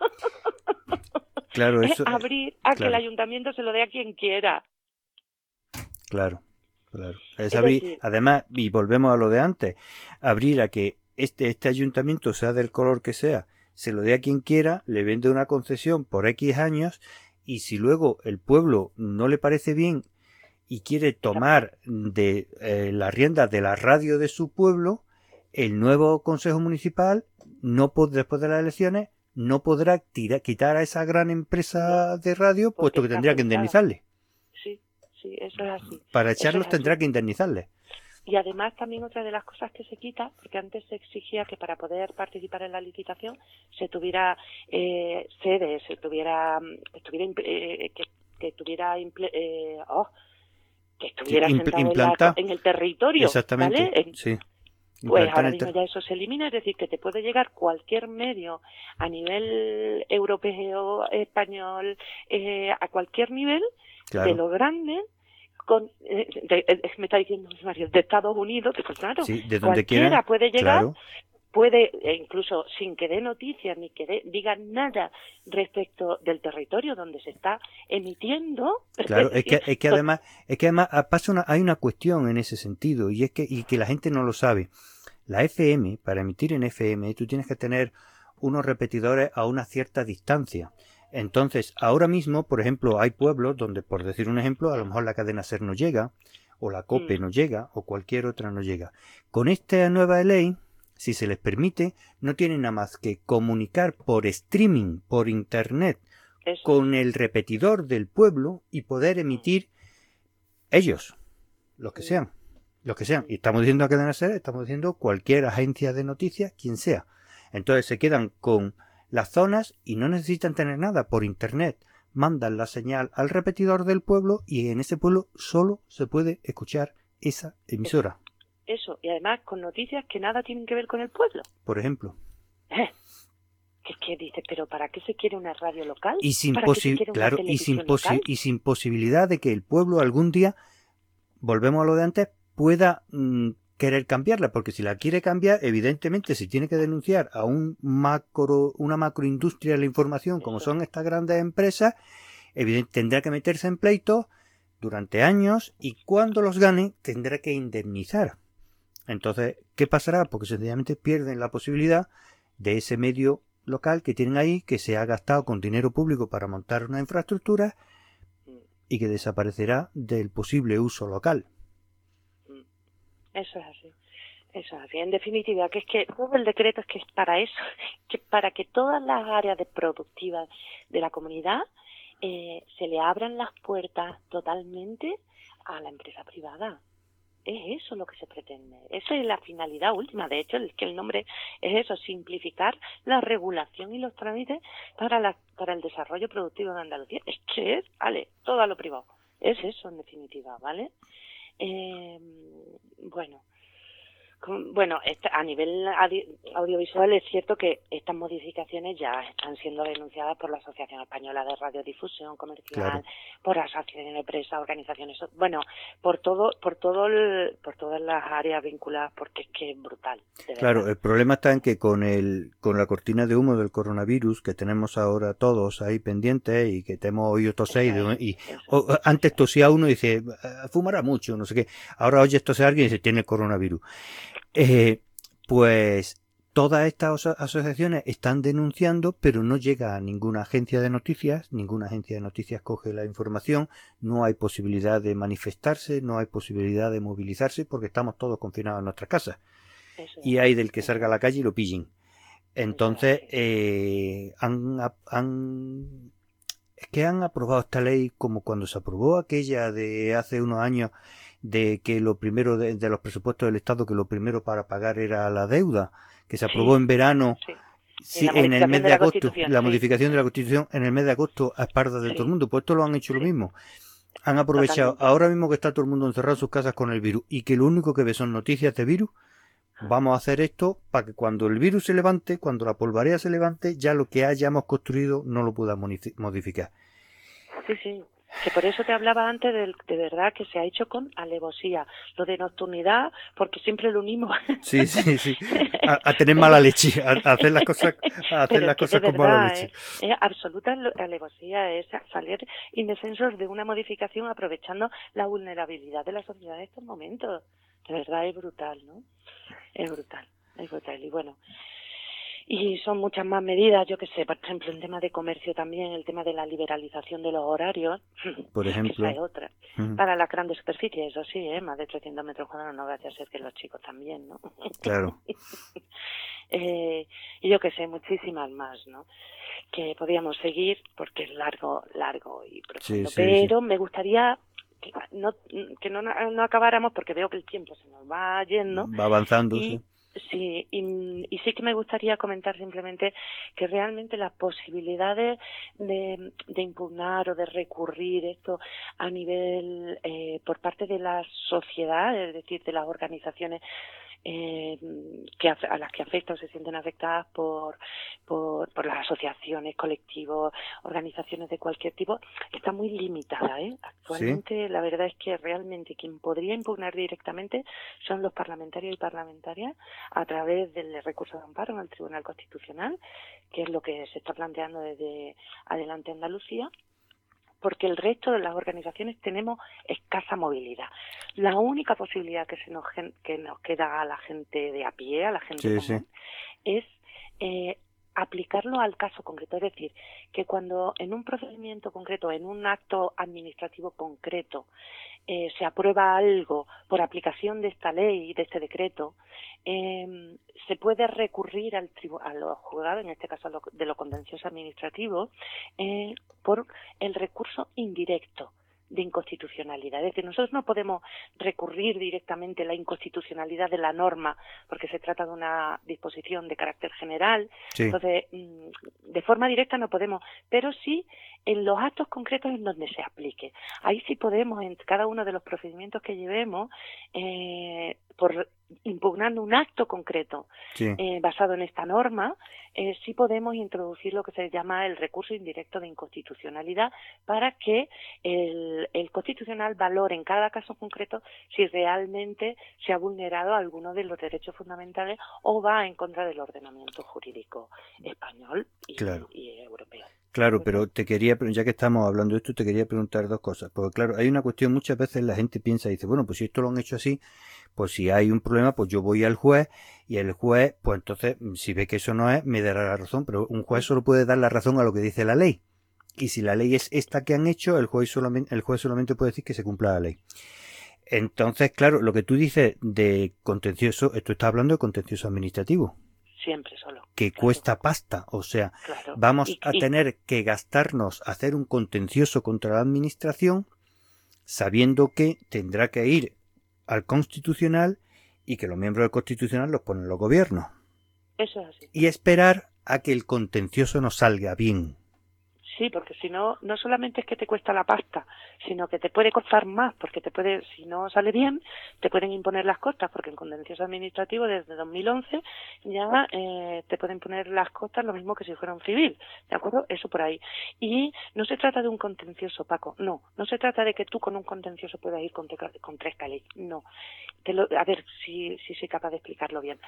Claro, es eso abrir a que claro. el ayuntamiento se lo dé a quien quiera. Claro. Es Es abrir, decir, además, y volvemos a lo de antes, abrir a que este ayuntamiento, sea del color que sea, se lo dé a quien quiera, le vende una concesión por X años, y si luego el pueblo no le parece bien y quiere tomar de las riendas de la radio de su pueblo, el nuevo consejo municipal, después de las elecciones, no podrá quitar a esa gran empresa de radio, puesto que tendría que indemnizarle. Sí, eso es así. Para echarlos tendrá que indemnizarle. Y además también otra de las cosas que se quita, porque antes se exigía que para poder participar en la licitación se tuviera sede, que estuviera sentado en el territorio. Exactamente, ¿vale? sí. Pues ahora mismo ya eso se elimina, es decir, que te puede llegar cualquier medio a nivel europeo, español, a cualquier nivel, claro. de lo grande, me está diciendo Mario, de Estados Unidos, que pues claro, sí, de donde cualquiera quiera, puede llegar, claro. puede, incluso sin que dé noticias ni que diga nada respecto del territorio donde se está emitiendo. Claro, es que además hay una cuestión en ese sentido, y que la gente no lo sabe. La FM, para emitir en FM, tú tienes que tener unos repetidores a una cierta distancia. Entonces, ahora mismo, por ejemplo, hay pueblos donde, por decir un ejemplo, a lo mejor la cadena SER no llega, o la COPE no llega, o cualquier otra no llega. Con esta nueva ley, si se les permite, no tienen nada más que comunicar por streaming, por internet, con el repetidor del pueblo y poder emitir ellos, los que sean. Y estamos diciendo a cadena SER, estamos diciendo cualquier agencia de noticias, quien sea. Entonces se quedan con las zonas y no necesitan tener nada por internet. Mandan la señal al repetidor del pueblo y en ese pueblo solo se puede escuchar esa emisora. Eso, y además con noticias que nada tienen que ver con el pueblo. Por ejemplo. ¿Qué dices? ¿Pero para qué se quiere una radio local? Y sin posibilidad de que el pueblo algún día, volvemos a lo de antes, pueda querer cambiarla, porque si la quiere cambiar, evidentemente se tiene que denunciar a una macroindustria de la información, como son estas grandes empresas, tendrá que meterse en pleitos durante años y cuando los gane tendrá que indemnizar. Entonces, ¿qué pasará? Porque sencillamente pierden la posibilidad de ese medio local que tienen ahí, que se ha gastado con dinero público para montar una infraestructura y que desaparecerá del posible uso local. Eso es así. Eso es así. En definitiva, que es que todo el decreto es que es para eso, que para que todas las áreas productivas de la comunidad se le abran las puertas totalmente a la empresa privada. Es eso lo que se pretende. Esa es la finalidad última. De hecho, el nombre es eso, simplificar la regulación y los trámites para el desarrollo productivo de Andalucía. Es que es, vale, todo a lo privado. Es eso, en definitiva, ¿vale? Bueno, a nivel audiovisual es cierto que estas modificaciones ya están siendo denunciadas por la Asociación Española de Radiodifusión Comercial, claro, por asociaciones de prensa, organizaciones, bueno, por todas las áreas vinculadas, porque es que es brutal. Claro, el problema está en que con la cortina de humo del coronavirus que tenemos ahora todos ahí pendientes y que te hemos oído toser antes tosía uno y dice, fumará mucho, no sé qué, ahora oyes toser a alguien y dice, tiene coronavirus. Pues todas estas asociaciones están denunciando, pero no llega a ninguna agencia de noticias coge la información, no hay posibilidad de manifestarse, no hay posibilidad de movilizarse porque estamos todos confinados en nuestras casas. Y hay del que salga a la calle y lo pillen. Entonces, han aprobado esta ley como cuando se aprobó aquella de hace unos años de que lo primero de los presupuestos del Estado, que lo primero para pagar era la deuda, que se aprobó en verano, en el mes de agosto, la modificación de la Constitución en el mes de agosto a espaldas de todo el mundo. Pues esto lo han hecho lo mismo. Han aprovechado, ahora mismo que está todo el mundo encerrado en sus casas con el virus y que lo único que ve son noticias de virus, vamos a hacer esto para que cuando el virus se levante, cuando la polvareda se levante, ya lo que hayamos construido no lo pueda modificar. Sí. Que por eso te hablaba antes de verdad que se ha hecho con alevosía. Lo de nocturnidad, porque siempre lo unimos. Sí. A tener mala leche, a hacer las cosas, con mala leche. Es absoluta alevosía, es salir indefensos de una modificación aprovechando la vulnerabilidad de la sociedad en estos momentos. De verdad es brutal, ¿no? Es brutal. Y bueno, y son muchas más medidas, yo que sé, por ejemplo, el tema de comercio también, el tema de la liberalización de los horarios, por ejemplo, esa es otra. Para las grandes superficies, eso sí, más de 300 metros cuadrados, no vaya a ser que los chicos también, ¿no? Claro. Y yo que sé, muchísimas más, ¿no? Que podíamos seguir porque es largo y profundo, pero me gustaría que no acabáramos porque veo que el tiempo se nos va yendo. Va avanzando, Sí, y sí que me gustaría comentar simplemente que realmente las posibilidades de impugnar o de recurrir esto a nivel por parte de la sociedad, es decir, de las organizaciones a las que afecta o se sienten afectadas por las asociaciones, colectivos, organizaciones de cualquier tipo, está muy limitada, Actualmente la verdad es que realmente quien podría impugnar directamente son los parlamentarios y parlamentarias a través del recurso de amparo en el Tribunal Constitucional, que es lo que se está planteando desde Adelante Andalucía, porque el resto de las organizaciones tenemos escasa movilidad. La única posibilidad que nos queda a la gente de a pie, a la gente común, es aplicarlo al caso concreto. Es decir, que cuando en un procedimiento concreto, en un acto administrativo concreto, se aprueba algo por aplicación de esta ley, de este decreto, se puede recurrir a los juzgados, en este caso de lo contencioso administrativo, por el recurso indirecto de inconstitucionalidad. Es decir, nosotros no podemos recurrir directamente a la inconstitucionalidad de la norma porque se trata de una disposición de carácter general. Entonces, de forma directa no podemos, pero sí en los actos concretos en donde se aplique. Ahí sí podemos, en cada uno de los procedimientos que llevemos, impugnando un acto concreto basado en esta norma, sí podemos introducir lo que se llama el recurso indirecto de inconstitucionalidad para que el Constitucional valore en cada caso concreto si realmente se ha vulnerado alguno de los derechos fundamentales o va en contra del ordenamiento jurídico español y europeo. Claro, pero ya que estamos hablando de esto, te quería preguntar dos cosas. Porque claro, hay una cuestión, muchas veces la gente piensa y dice, bueno, pues si esto lo han hecho así, pues si hay un problema, pues yo voy al juez y el juez, pues entonces, si ve que eso no es, me dará la razón. Pero un juez solo puede dar la razón a lo que dice la ley. Y si la ley es esta que han hecho, el juez solamente puede decir que se cumpla la ley. Entonces, claro, lo que tú dices de contencioso, tú estás hablando de contencioso administrativo. Siempre solo. Que claro. Cuesta pasta, o sea, Claro. vamos a tener que gastarnos, hacer un contencioso contra la administración, sabiendo que tendrá que ir al Constitucional y que los miembros del Constitucional los ponen los gobiernos. Eso es así. Y esperar a que el contencioso nos salga bien. Sí, porque si no, no solamente es que te cuesta la pasta, sino que te puede costar más, porque si no sale bien, te pueden imponer las costas, porque en contencioso administrativo desde 2011 ya te pueden poner las costas lo mismo que si fuera un civil, ¿de acuerdo? Eso por ahí. Y no se trata de un contencioso, Paco, no se trata de que tú con un contencioso puedas ir contra esta ley, no. A ver si soy capaz de explicarlo bien.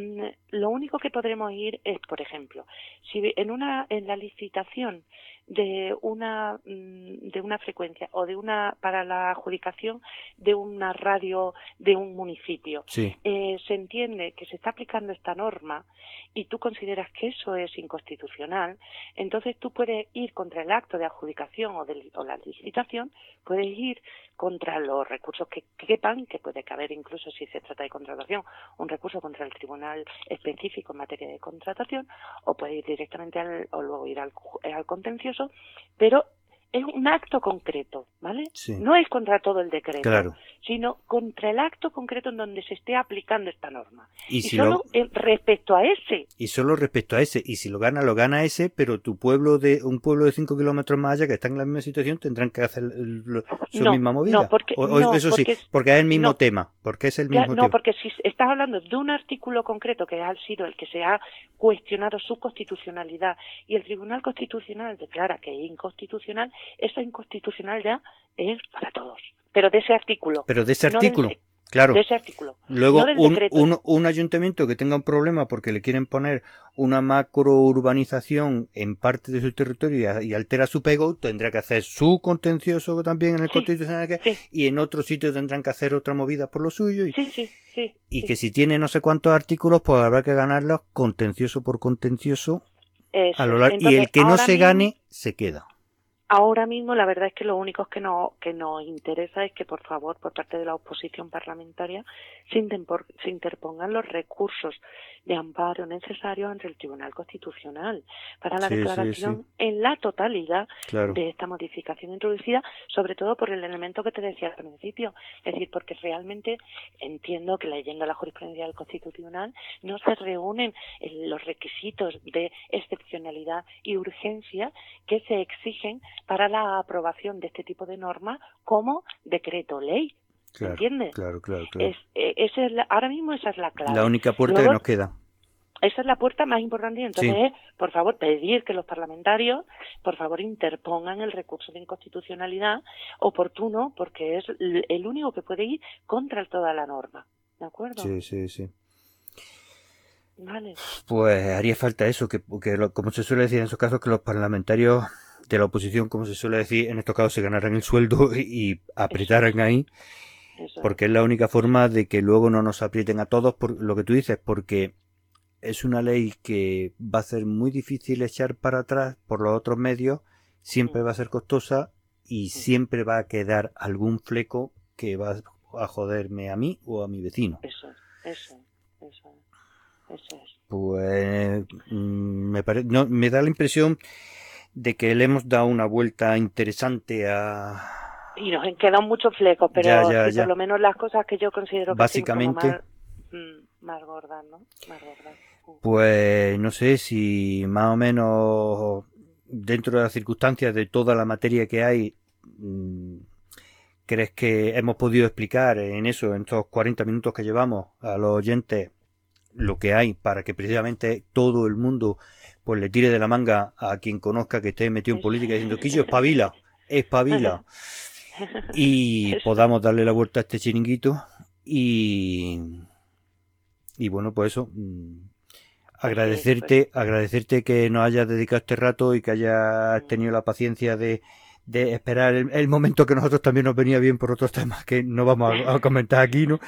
Lo único que podremos ir es, por ejemplo, si en la licitación de una frecuencia o para la adjudicación de una radio de un municipio, sí. Se entiende que se está aplicando esta norma y tú consideras que eso es inconstitucional, entonces tú puedes ir contra el acto de adjudicación o la licitación, puedes ir contra los recursos que quepan, que puede caber incluso si se trata de contratación, un recurso contra el tribunal específico en materia de contratación, o puede ir directamente o luego ir al contencioso, pero es un acto concreto, ¿vale? Sí. No es contra todo el decreto, claro. sino contra el acto concreto en donde se esté aplicando esta norma. Y si solo respecto a ese. Y solo respecto a ese. Y si lo gana ese, pero un pueblo de 5 kilómetros más allá que está en la misma situación tendrán que hacer su misma movida. No, porque, eso sí, porque es el mismo tema. Porque es el mismo tema. No, porque si estás hablando de un artículo concreto que ha sido el que se ha cuestionado su constitucionalidad y el Tribunal Constitucional declara que es inconstitucional, esa inconstitucionalidad es para todos. Pero de ese artículo. Claro. De ese artículo. Luego, un ayuntamiento que tenga un problema porque le quieren poner una macrourbanización en parte de su territorio y altera su PEGO, tendrá que hacer su contencioso también en el Constitucional y en otro sitio tendrán que hacer otra movida por lo suyo. Y que si tiene no sé cuántos artículos, pues habrá que ganarlos contencioso por contencioso a lo largo. Entonces, y el que no se gane, se queda. Ahora mismo la verdad es que lo único que nos interesa es que por favor por parte de la oposición parlamentaria se interpongan los recursos de amparo necesarios ante el Tribunal Constitucional para la declaración en la totalidad de esta modificación introducida, sobre todo por el elemento que te decía al principio, es decir, porque realmente entiendo que leyendo la jurisprudencia del Constitucional no se reúnen los requisitos de excepcionalidad y urgencia que se exigen para la aprobación de este tipo de norma como decreto ley. Claro, ¿entiendes? Claro. Ahora mismo esa es la clave. La única puerta que nos queda. Esa es la puerta más importante y entonces es, por favor, pedir que los parlamentarios, por favor, interpongan el recurso de inconstitucionalidad oportuno porque es el único que puede ir contra toda la norma. ¿De acuerdo? Sí. Vale. Pues haría falta eso, que como se suele decir en esos casos, que los parlamentarios de la oposición, como se suele decir, en estos casos se ganaran el sueldo y apretaran ahí, porque es la única forma de que luego no nos aprieten a todos, por lo que tú dices, porque es una ley que va a ser muy difícil echar para atrás por los otros medios, siempre va a ser costosa y siempre va a quedar algún fleco que va a joderme a mí o a mi vecino. Eso es. Pues me da la impresión de que le hemos dado una vuelta interesante a... Y nos quedan muchos flecos, pero por lo menos las cosas que yo considero que básicamente más gordas, ¿no? Más gordas. Pues no sé si más o menos dentro de las circunstancias de toda la materia que hay, ¿crees que hemos podido explicar en estos 40 minutos que llevamos a los oyentes lo que hay para que precisamente todo el mundo pues le tire de la manga a quien conozca que esté metido en política diciendo Quillo, espabila y podamos darle la vuelta a este chiringuito y bueno, pues eso, Agradecerte que nos hayas dedicado este rato y que hayas tenido la paciencia de esperar el momento que nosotros también nos venía bien por otros temas que no vamos a comentar aquí, ¿no?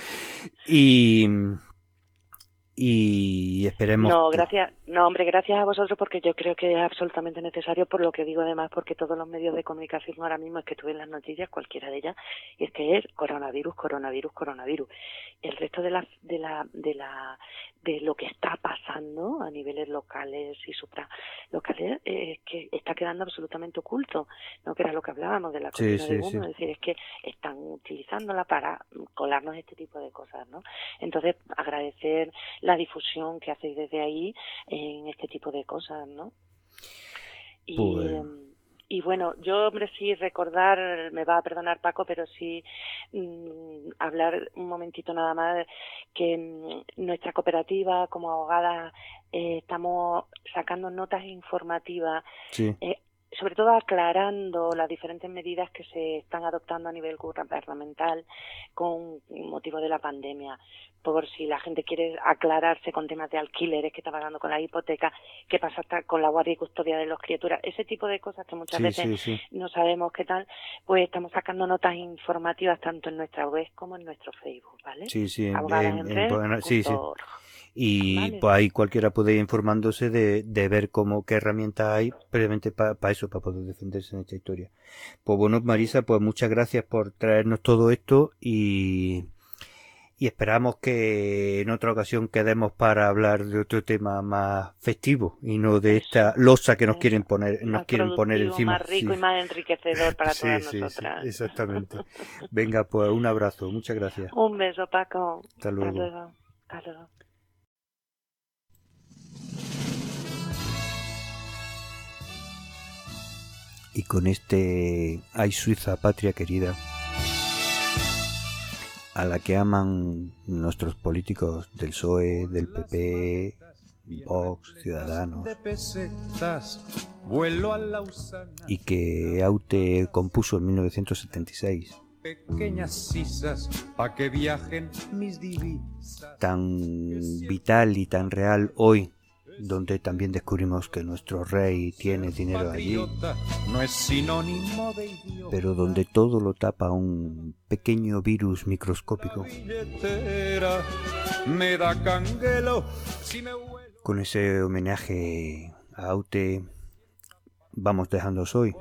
Y esperemos... gracias a vosotros, porque yo creo que es absolutamente necesario, por lo que digo además, porque todos los medios de comunicación ahora mismo, es que tú ves las noticias, cualquiera de ellas, y es que es coronavirus. El resto de lo que está pasando a niveles locales y supralocales que está quedando absolutamente oculto, ¿no? Que era lo que hablábamos de la cortina de humo, es decir, es que están utilizándola para colarnos este tipo de cosas, ¿no? Entonces, agradecer la difusión que hacéis desde ahí en este tipo de cosas, ¿no? Y bueno, yo, hombre, sí recordar, me va a perdonar Paco, pero sí hablar un momentito nada más, que nuestra cooperativa como abogadas estamos sacando notas informativas, sobre todo aclarando las diferentes medidas que se están adoptando a nivel gubernamental con motivo de la pandemia, por si la gente quiere aclararse con temas de alquileres, qué está pagando con la hipoteca, qué pasa hasta con la guardia y custodia de las criaturas, ese tipo de cosas que muchas veces no sabemos qué tal, pues estamos sacando notas informativas tanto en nuestra web como en nuestro Facebook, ¿vale? Y pues ahí cualquiera puede ir informándose de ver qué herramientas hay previamente para eso, para poder defenderse en esta historia. Pues bueno, Marisa, pues muchas gracias por traernos todo esto y esperamos que en otra ocasión quedemos para hablar de otro tema más festivo y no de esta losa que nos quieren poner encima. Más rico y más enriquecedor para todas nosotras. Sí, exactamente. Venga, pues un abrazo, muchas gracias. Un beso, Paco. Hasta luego. Hasta luego. Y con este Ay Suiza, patria querida, a la que aman nuestros políticos del PSOE, del PP, Vox, Ciudadanos, y que Aute compuso en 1976, tan vital y tan real hoy, donde también descubrimos que nuestro rey tiene dinero allí, pero donde todo lo tapa un pequeño virus microscópico. Con ese homenaje a Aute vamos dejándoos hoy.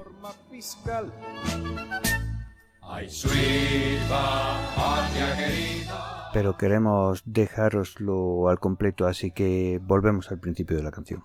Pero queremos dejároslo al completo, así que volvemos al principio de la canción.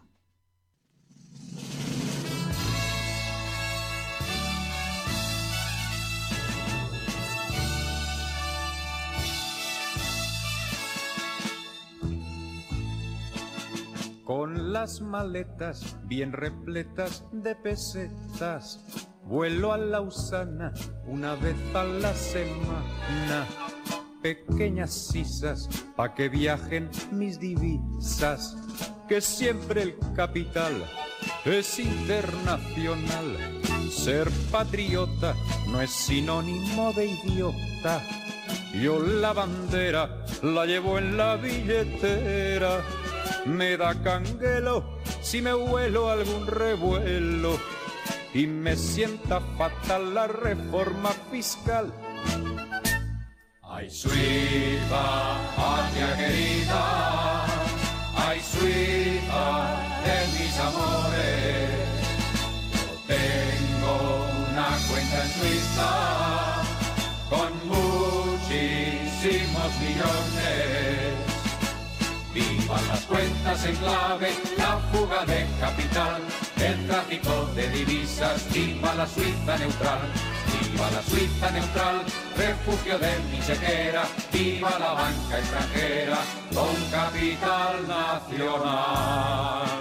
Con las maletas bien repletas de pesetas, vuelo a Lausana una vez a la semana. Pequeñas sisas pa' que viajen mis divisas, que siempre el capital es internacional. Ser patriota no es sinónimo de idiota. Yo la bandera la llevo en la billetera. Me da canguelo si me huelo algún revuelo y me sienta fatal la reforma fiscal. Ay, Suiza, patria querida, ay, Suiza de mis amores. Yo tengo una cuenta en Suiza con muchísimos millones. Vivan las cuentas en clave, la fuga de capital, el tráfico de divisas, viva la Suiza neutral. Viva la Suiza neutral, refugio de mi chequera, viva la banca extranjera, con capital nacional.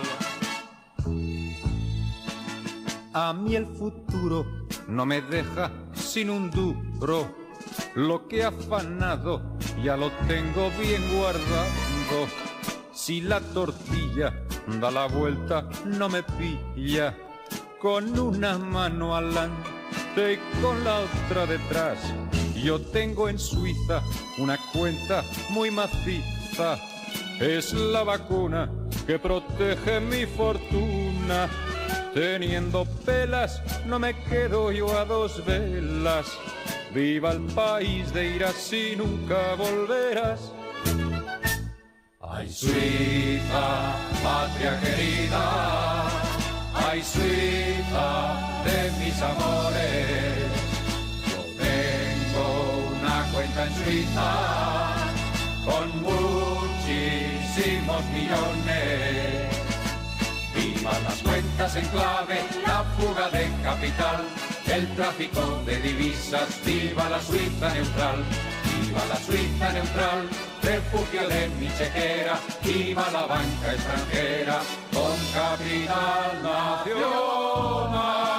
A mí el futuro no me deja sin un duro, lo que he afanado ya lo tengo bien guardado. Si la tortilla da la vuelta no me pilla, con una mano adelante y con la otra detrás. Yo tengo en Suiza una cuenta muy maciza, es la vacuna que protege mi fortuna. Teniendo pelas, no me quedo yo a dos velas. Viva el país de irás y nunca volverás. Ay, Suiza, patria querida, ay, Suiza de mis amores. Yo tengo una cuenta en Suiza con muchísimos millones. Viva las cuentas en clave, la fuga de capital, el tráfico de divisas, viva la Suiza neutral. Viva la Suiza neutral, refugio de mi chequera, viva la banca extranjera, con capital nacional.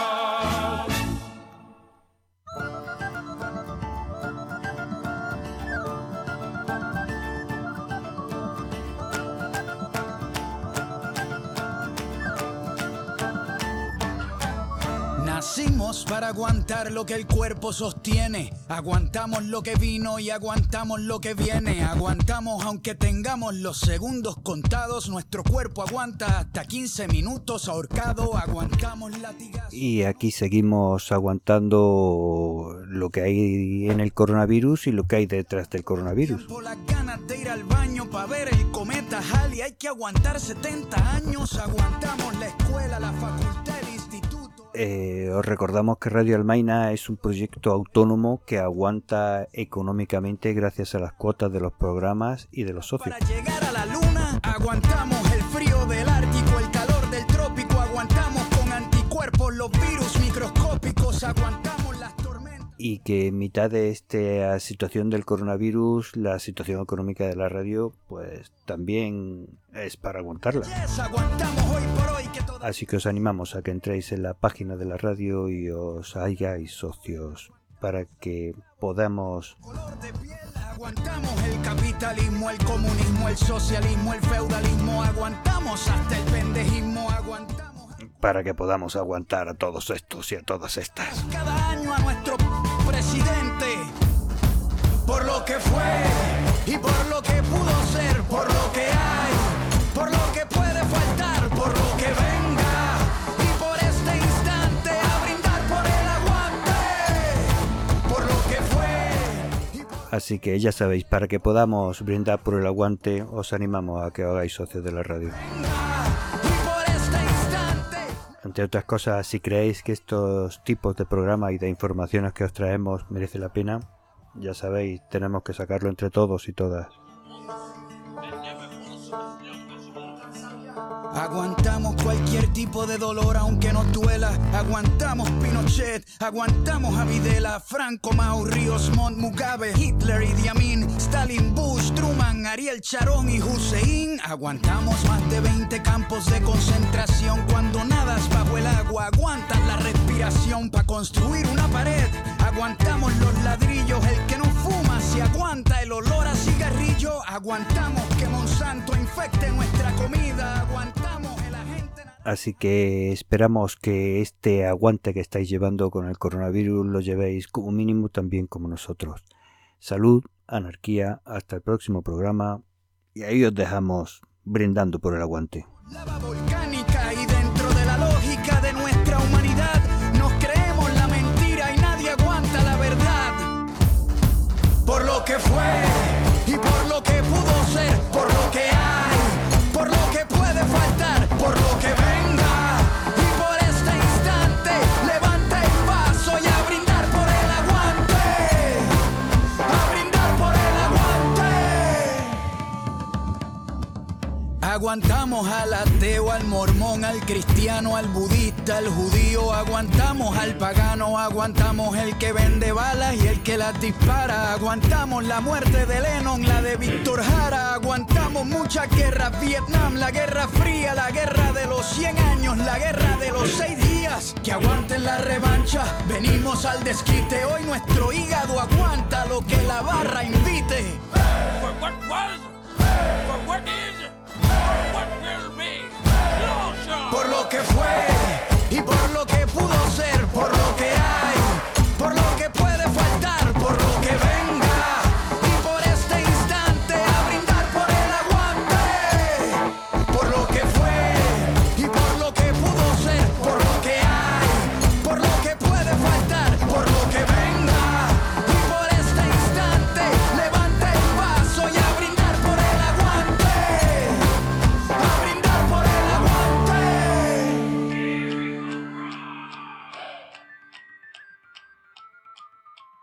Nacimos para aguantar lo que el cuerpo sostiene. Aguantamos lo que vino y aguantamos lo que viene. Aguantamos aunque tengamos los segundos contados. Nuestro cuerpo aguanta hasta 15 minutos ahorcado. Aguantamos latigazos. Y aquí seguimos aguantando lo que hay en el coronavirus y lo que hay detrás del coronavirus. Las ganas de ir al baño para ver el cometa Halley. Hay que aguantar 70 años. Aguantamos la escuela, la facultad, el instituto. Os recordamos que Radio Almaina es un proyecto autónomo que aguanta económicamente gracias a las cuotas de los programas y de los socios. Para llegar a la luna, aguantamos el frío del Ártico, el calor del trópico, aguantamos con anticuerpos los virus microscópicos, aguantamos las tormentas. Y que en mitad de esta situación del coronavirus, la situación económica de la radio, pues también es para aguantarla. Yes, aguantamos hoy por hoy que todo... Así que os animamos a que entréis en la página de la radio y os hagáis socios para que podamos... Color de piel, aguantamos el capitalismo, el comunismo, el socialismo, el feudalismo, aguantamos hasta el pendejismo, aguantamos... Para que podamos aguantar a todos estos y a todas estas. Cada año a nuestro presidente, por lo que fue y por lo que pudo ser, por lo que hay, por lo que puede faltar, por lo que venga y por este instante a brindar por el aguante, por lo que fue. Así que ya sabéis, para que podamos brindar por el aguante, os animamos a que os hagáis socios de la radio. Entre otras cosas, si creéis que estos tipos de programas y de informaciones que os traemos merece la pena, ya sabéis, tenemos que sacarlo entre todos y todas. Aguantamos cualquier tipo de dolor aunque nos duela. Aguantamos Pinochet, aguantamos a Videla, Franco, Mao, Ríos Montt, Mugabe, Hitler, Idi Amin, Stalin, Bush, Truman, Ariel Sharon y Hussein. Aguantamos más de 20 campos de concentración. Cuando nadas bajo el agua, aguantas la respiración para construir una pared. Aguantamos los ladrillos, el que no fuma se aguanta el olor a cigarrillo. Aguantamos que Monsanto infecte nuestra comida. Aguantamos el agente... Así que esperamos que este aguante que estáis llevando con el coronavirus lo llevéis como mínimo también como nosotros. Salud, anarquía, hasta el próximo programa y ahí os dejamos brindando por el aguante. Lava volcánica y dentro de la lógica de nuestra humanidad nos creemos la mentira y nadie aguanta la verdad. Por lo que fue y por lo que pudo ser, por lo que hay, por lo que puede faltar, por lo que venga y por este instante levanta el vaso y a brindar por el aguante, a brindar por el aguante. Aguantamos al ateo, al mormón, al cristiano, al budista, al judío. Aguantamos al pagano, aguantamos el que vende balas y el que las dispara. Aguantamos la muerte de Lennon, la de Víctor Jara. Aguantamos muchas guerras, Vietnam, la Guerra Fría, la guerra de los 100 años, la guerra de los 6 días. Que aguanten la revancha, venimos al desquite. Hoy nuestro hígado aguanta lo que la barra invite. For what was, for what is, for what will be. Por lo que fue y por lo que pudo ser, por lo que